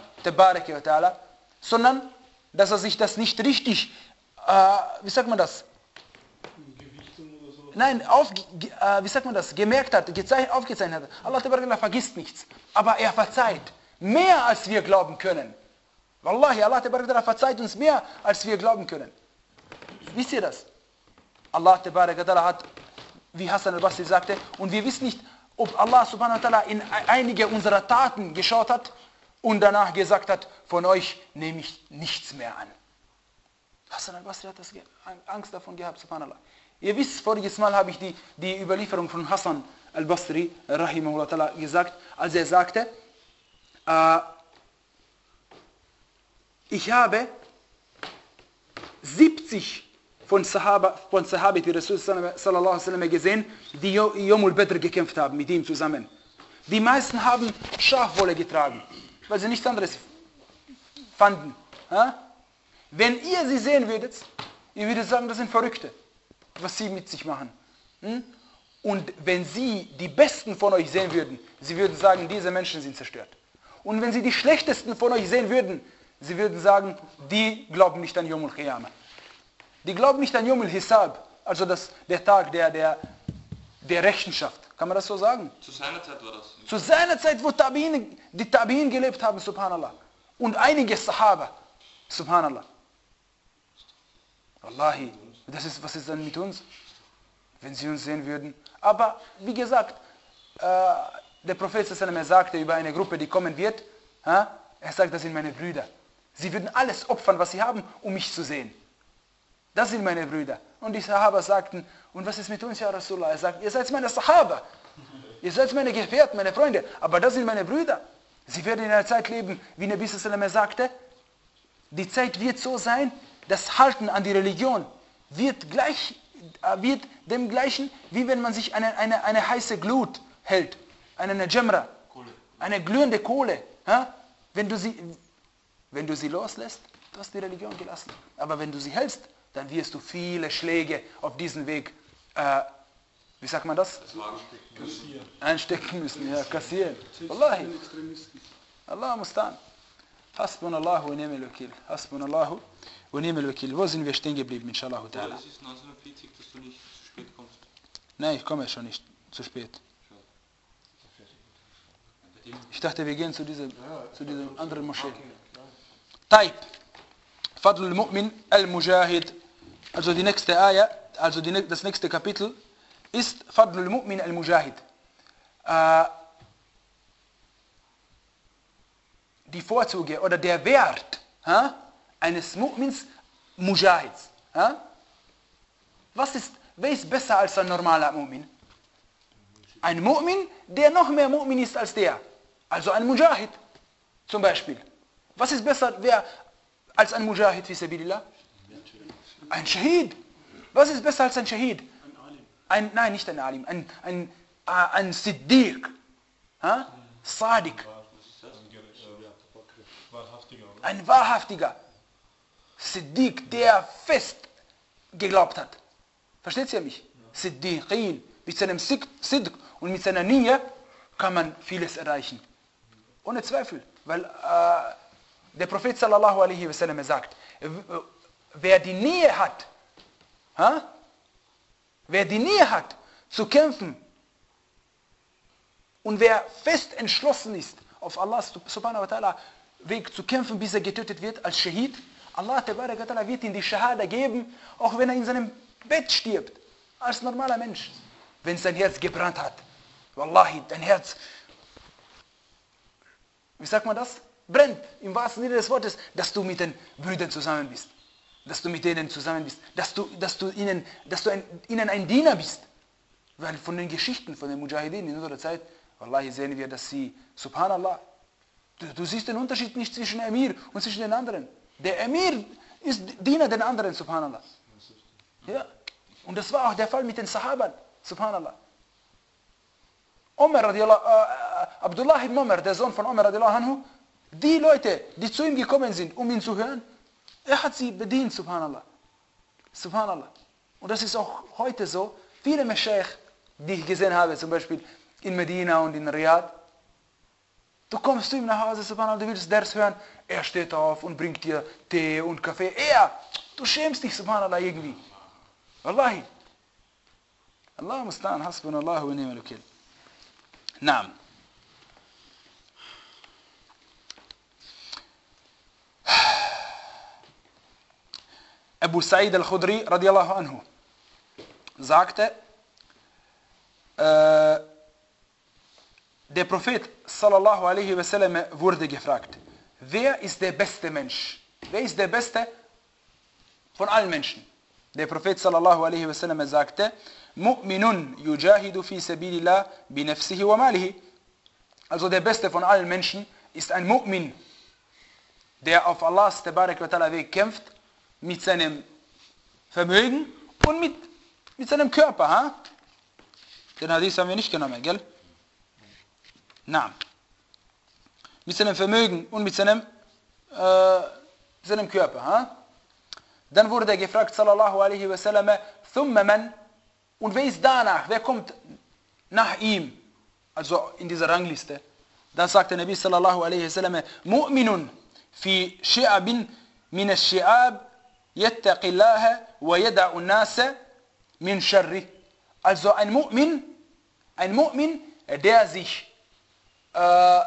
Sondern, dass er sich das nicht richtig, äh, wie sagt man das? nein, auf, äh, wie sagt man das, gemerkt hat, gezeichnet, aufgezeichnet hat. Allah Ta'ala vergisst nichts, aber er verzeiht. Mehr als wir glauben können. Wallahi, Allah Ta'ala verzeiht uns mehr als wir glauben können. Wisst ihr das? Allah Ta'ala hat, wie Hassan al-Basri sagte, und wir wissen nicht, ob Allah subhanahu wa ta'ala in einige unserer Taten geschaut hat und danach gesagt hat, von euch nehme ich nichts mehr an. Hassan al-Basri hat das Angst davon gehabt, subhanallah. Ihr wisst, voriges Mal habe ich die, die Überlieferung von Hassan al-Basri, rahimahullah ta'ala, gesagt, als er sagte, äh, ich habe siebzig von Sahaba, von Sahabi, die Rasul sallallahu alaihi wasallam gesehen, die Yomul Badr gekämpft haben mit ihm zusammen. Die meisten haben Schafwolle getragen, weil sie nichts anderes fanden. Ha? Wenn ihr sie sehen würdet, ihr würdet sagen, das sind Verrückte, was sie mit sich machen. Hm? Und wenn sie die Besten von euch sehen würden, sie würden sagen, diese Menschen sind zerstört. Und wenn sie die Schlechtesten von euch sehen würden, sie würden sagen, die glauben nicht an Yomul Qiyamah. Die glauben nicht an Yomul Hisab, also das, der Tag der, der, der Rechenschaft. Kann man das so sagen? Zu seiner Zeit war das. Zu seiner Zeit, wo Tabi'in, die Tabi'in gelebt haben, subhanallah. Und einige Sahaba, subhanallah. Wallahi, das ist, was ist dann mit uns? Wenn sie uns sehen würden. Aber, wie gesagt, äh, der Prophet sallallahu sagte über eine Gruppe, die kommen wird, äh, er sagt, das sind meine Brüder. Sie würden alles opfern, was sie haben, um mich zu sehen. Das sind meine Brüder. Und die Sahaba sagten, und was ist mit uns, ja Rasulullah? Er sagt, ihr seid meine Sahaba. Ihr seid meine Gefährten, meine Freunde. Aber das sind meine Brüder. Sie werden in einer Zeit leben, wie Nabi sallallahu alaihi sagte, die Zeit wird so sein, das Halten an die Religion wird, gleich, wird dem gleichen, wie wenn man sich eine, eine, eine heiße Glut hält. Eine Jamra. Eine glühende Kohle. Ja? Wenn du sie, wenn du sie loslässt, du hast die Religion gelassen. Aber wenn du sie hältst, dann wirst du viele Schläge auf diesen Weg, äh, wie sagt man das? Kassieren. Einstecken müssen, ja, kassieren. Wallahi. Allah mustan. Hasbunallahu wa ni'mal wakil. Hasbunallahu wa ni'mal wakil. Wo sind wir stehen geblieben, inshallah ta'ala? Es ist neunzehnhundertvierzig, dass du nicht zu spät kommst. Nein, ich komme schon nicht zu spät. Ich dachte, wir gehen zu diesem, zu diesem anderen Moschee. Taib. Fadl al-Mu'min al-Mujahid. Also die nächste Ayah, also die, das nächste Kapitel ist Fadl al-Mu'min al-Mujahid. Äh, die Vorzüge oder der Wert ha, eines Mu'mins Mujahids. Ha? Was ist, wer ist besser als ein normaler Mu'min? Ein Mu'min, der noch mehr Mu'min ist als der. Also ein Mujahid zum Beispiel. Was ist besser wer, als ein Mujahid fi sabilillah? Ein Shahid. Was ist besser als ein Shahid? Ein Alim. Ein, nein, nicht ein Alim. Ein, ein, ein Siddiq. Ha? Sadiq. Ein wahrhaftiger Siddiq, der fest geglaubt hat. Versteht ihr mich? Siddiqin. Mit seinem Siddiq und mit seiner Nähe kann man vieles erreichen. Ohne Zweifel. Weil äh, der Prophet sallallahu alaihi wasallam sagt, wer die Nähe hat, ha? wer die Nähe hat zu kämpfen und wer fest entschlossen ist, auf Allah subhanahu wa ta'ala Weg zu kämpfen, bis er getötet wird als Shahid, Allah ta'ala wird ihm die Shahada geben, auch wenn er in seinem Bett stirbt, als normaler Mensch. Wenn sein Herz gebrannt hat. Wallahi, dein Herz, wie sagt man das? Brennt, im wahrsten Sinne des Wortes, dass du mit den Brüdern zusammen bist. Dass du mit denen zusammen bist. Dass du, dass du, ihnen, dass du ein, ihnen ein Diener bist. Weil von den Geschichten, von den Mujahideen in unserer Zeit, Wallahi, sehen wir, dass sie, subhanallah, du, du siehst den Unterschied nicht zwischen Emir und zwischen den anderen. Der Emir ist Diener den anderen, subhanallah. Ja. Und das war auch der Fall mit den Sahabern, subhanallah. Umar radiallahu, äh, Abdullah ibn Umar, der Sohn von Umar radiallahu anhu, die Leute, die zu ihm gekommen sind, um ihn zu hören, er hat sie bedient, subhanallah. Subhanallah. Und das ist auch heute so. Viele Mashaykh, die ich gesehen habe, zum Beispiel in Medina und in Riyadh, du kommst zu ihm nach Hause, subhanallah, du willst Ders hören, er steht auf und bringt dir Tee und Kaffee. Er, du schämst dich, subhanallah, irgendwie. Wallahi. Allah mustaan, hasbunallahu wa ni'mal wakil. Naam. Abu Sa'id al-Khudri radiallahu anhu sagte, äh, der Prophet sallallahu alaihi wasallam wurde gefragt, wer ist der beste Mensch? Wer ist der beste von allen Menschen? Der Prophet sallallahu alaihi wasallam sagte, Mu'minun yujahidu fi sabilillah bi nafsihi wa malihi. Also der beste von allen Menschen ist ein Mu'min, der auf Allahs tabarak wa ta'ala Weg kämpft, mit seinem Vermögen und mit, mit seinem Körper. Ha? Den Hadith haben wir nicht genommen, gell? Na. Mit seinem Vermögen und mit seinem, äh, seinem Körper. Ha? Dann wurde er gefragt, sallallahu alaihi wasallam, thumma man, und wer ist danach? Wer kommt nach ihm? Also in dieser Rangliste. Dann sagte Nabi sallallahu alaihi wasallam, Mu'minun fi shi'abin min ash-shi'ab yattaqi Allah wa yada'u an-nas min sharri. Also ein Mu'min, ein Mu'min, der sich äh,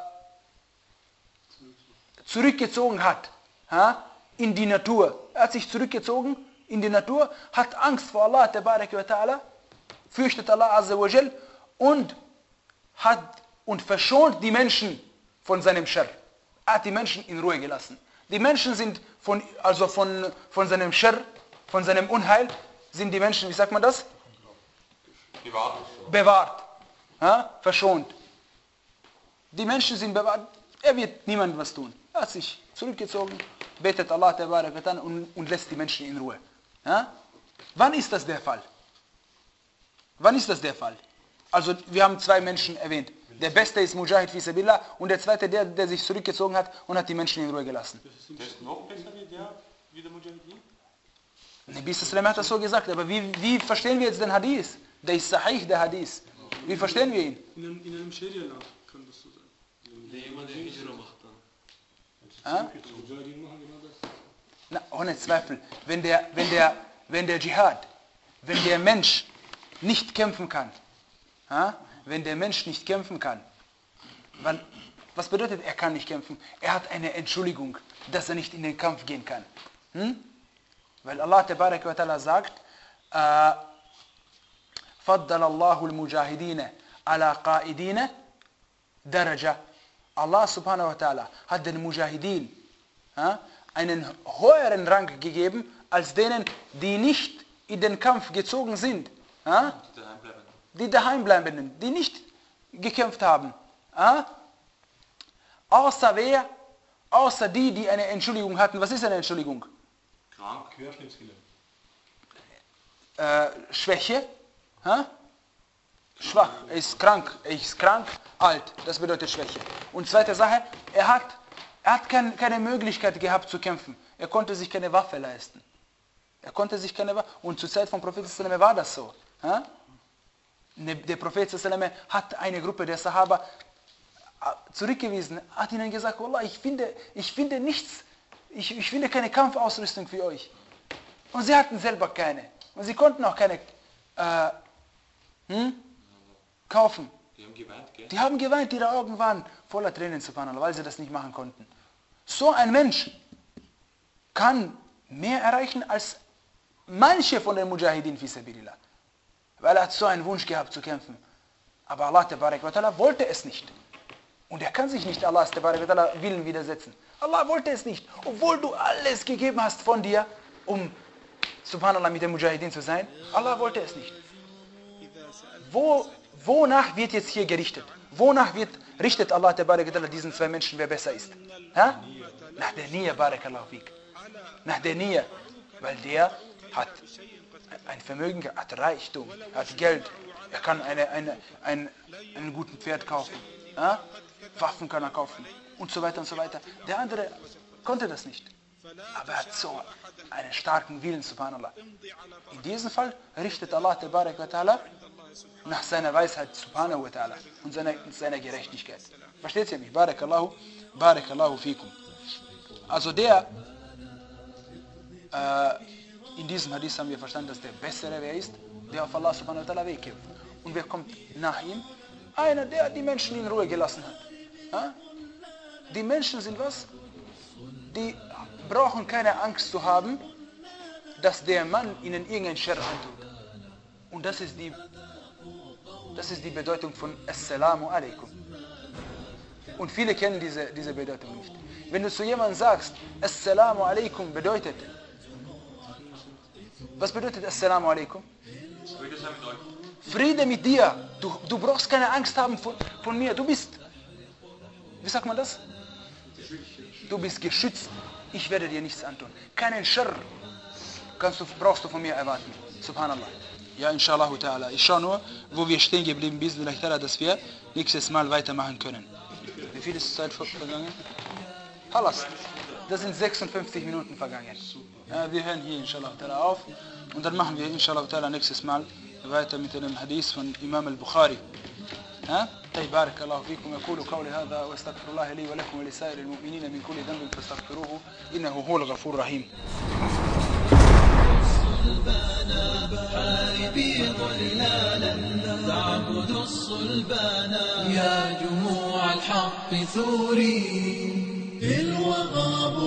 zurückgezogen hat, ha, in die Natur. Er hat sich zurückgezogen in die Natur, hat Angst vor Allah tabarak wa ta'ala, fürchtet Allah azza wa jal und hat und verschont die Menschen von seinem Schar. Er hat die Menschen in Ruhe gelassen. Die Menschen sind von, also von, von seinem Schar, von seinem Unheil, sind die Menschen, wie sagt man das? Bewahrt. Bewahrt. Ja? Verschont. Die Menschen sind bewahrt. Er wird niemandem was tun. Er hat sich zurückgezogen, betet Allah tabarak wa ta'ala und, und lässt die Menschen in Ruhe. Ja? Wann ist das der Fall? Wann ist das der Fall? Also wir haben zwei Menschen erwähnt. Der Beste ist Mujahid fi sabilillah und der Zweite, der, der sich zurückgezogen hat und hat die Menschen in Ruhe gelassen. Der ist noch besser wie der, wie der Mujahidin? Nabi sallam hat das so gesagt, aber wie, wie verstehen wir jetzt den Hadith? Der ist sahih, der Hadith. Wie verstehen wir ihn? In einem, in einem Scharia-Land kann das so sein. Der jemand, der Hijra macht dann. Ah? Die machen genau das. Na, ohne Zweifel. Wenn der, wenn der, wenn der Dschihad, wenn der Mensch nicht kämpfen kann, ah? wenn der Mensch nicht kämpfen kann, wann, was bedeutet, er kann nicht kämpfen? Er hat eine Entschuldigung, dass er nicht in den Kampf gehen kann. Hm? Weil Allah tabarak wa ta'ala sagt, äh, فضل الله المجاهدين على قائدين درجة. Allah subhanahu wa ta'ala hat den Mujahideen ja, einen höheren Rang gegeben, als denen, die nicht in den Kampf gezogen sind. Ja? Die daheim bleiben, die nicht gekämpft haben. Ja? Außer wer? Außer die, die eine Entschuldigung hatten. Was ist eine Entschuldigung? Krank. Äh, Schwäche. Ha? Schwach, er ist krank, er ist krank, alt, das bedeutet Schwäche. Und zweite Sache, er hat, er hat kein, keine Möglichkeit gehabt zu kämpfen. Er konnte sich keine Waffe leisten. Er konnte sich keine Waffe, und zur Zeit vom Propheten war das so. Ha? Der Prophet hat eine Gruppe der Sahaba zurückgewiesen, hat ihnen gesagt, Wallah, ich finde, ich finde nichts, ich, ich finde keine Kampfausrüstung für euch. Und sie hatten selber keine. Und sie konnten auch keine äh, hm, kaufen. Die haben geweint, gell? Die haben geweint, ihre Augen waren voller Tränen, subhanallah, weil sie das nicht machen konnten. So ein Mensch kann mehr erreichen als manche von den Mujahideen fi sabilillah. Weil er hat so einen Wunsch gehabt zu kämpfen. Aber Allah tabarak wa ta'ala wollte es nicht. Und er kann sich nicht Allahs tabarak wa ta'ala Willen widersetzen. Allah wollte es nicht. Obwohl du alles gegeben hast von dir, um subhanallah mit den Mujahideen zu sein. Allah wollte es nicht. Wo, wonach wird jetzt hier gerichtet? Wonach wird, richtet Allah tabarak wa ta'ala diesen zwei Menschen, wer besser ist? Ha? Nach der Nia, barakallahu fik. Nach der Nia. Weil der hat ein Vermögen, hat Reichtum, hat Geld. Er kann eine, eine, ein, einen guten Pferd kaufen. Ja? Waffen kann er kaufen. Und so weiter und so weiter. Der andere konnte das nicht. Aber er hat so einen starken Willen, subhanallah. In diesem Fall richtet Allah tabarak wa ta'ala nach seiner Weisheit, subhanahu wa ta'ala, und seiner, seiner Gerechtigkeit. Versteht ihr mich? Barakallahu, barakallahu fikum. Also der, äh, in diesem Hadith haben wir verstanden, dass der Bessere wer ist? der auf Allah subhanahu wa ta'ala Weg gibt. Und wer kommt nach ihm? Einer, der die Menschen in Ruhe gelassen hat. Ja? Die Menschen sind was? Die brauchen keine Angst zu haben, dass der Mann ihnen irgendein Scherr antut. Und das ist die, das ist die Bedeutung von Assalamu alaikum. Und viele kennen diese, diese Bedeutung nicht. Wenn du zu jemandem sagst, Assalamu alaikum bedeutet, was bedeutet Assalamu alaikum? Friede mit dir. Du, du brauchst keine Angst haben von, von mir. Du bist, wie sagt man das? Du bist geschützt. Ich werde dir nichts antun. Keinen Scherr kannst du, brauchst du von mir erwarten. Subhanallah. Ja, inshallah ta'ala. Ich schaue nur, wo wir stehen geblieben sind, dass wir nächstes Mal weitermachen können. Wie viel ist Zeit vergangen? Halas. Das sind sechsundfünfzig Minuten vergangen. Ja, wir hören hier inshallah ta'ala auf. Und dann machen wir inshallah ta'ala nächstes Mal weiter mit dem Hadith von Imam al-Bukhari. ها طيب بارك الله فيكم. يقول قولي هذا واستغفر الله لي ولكم ولسائر المؤمنين من كل ذنب فاستغفروه انه هو الغفور الرحيم. حاربي ضلالا تعبد الصلبان يا جموع الحق ثوري الوغى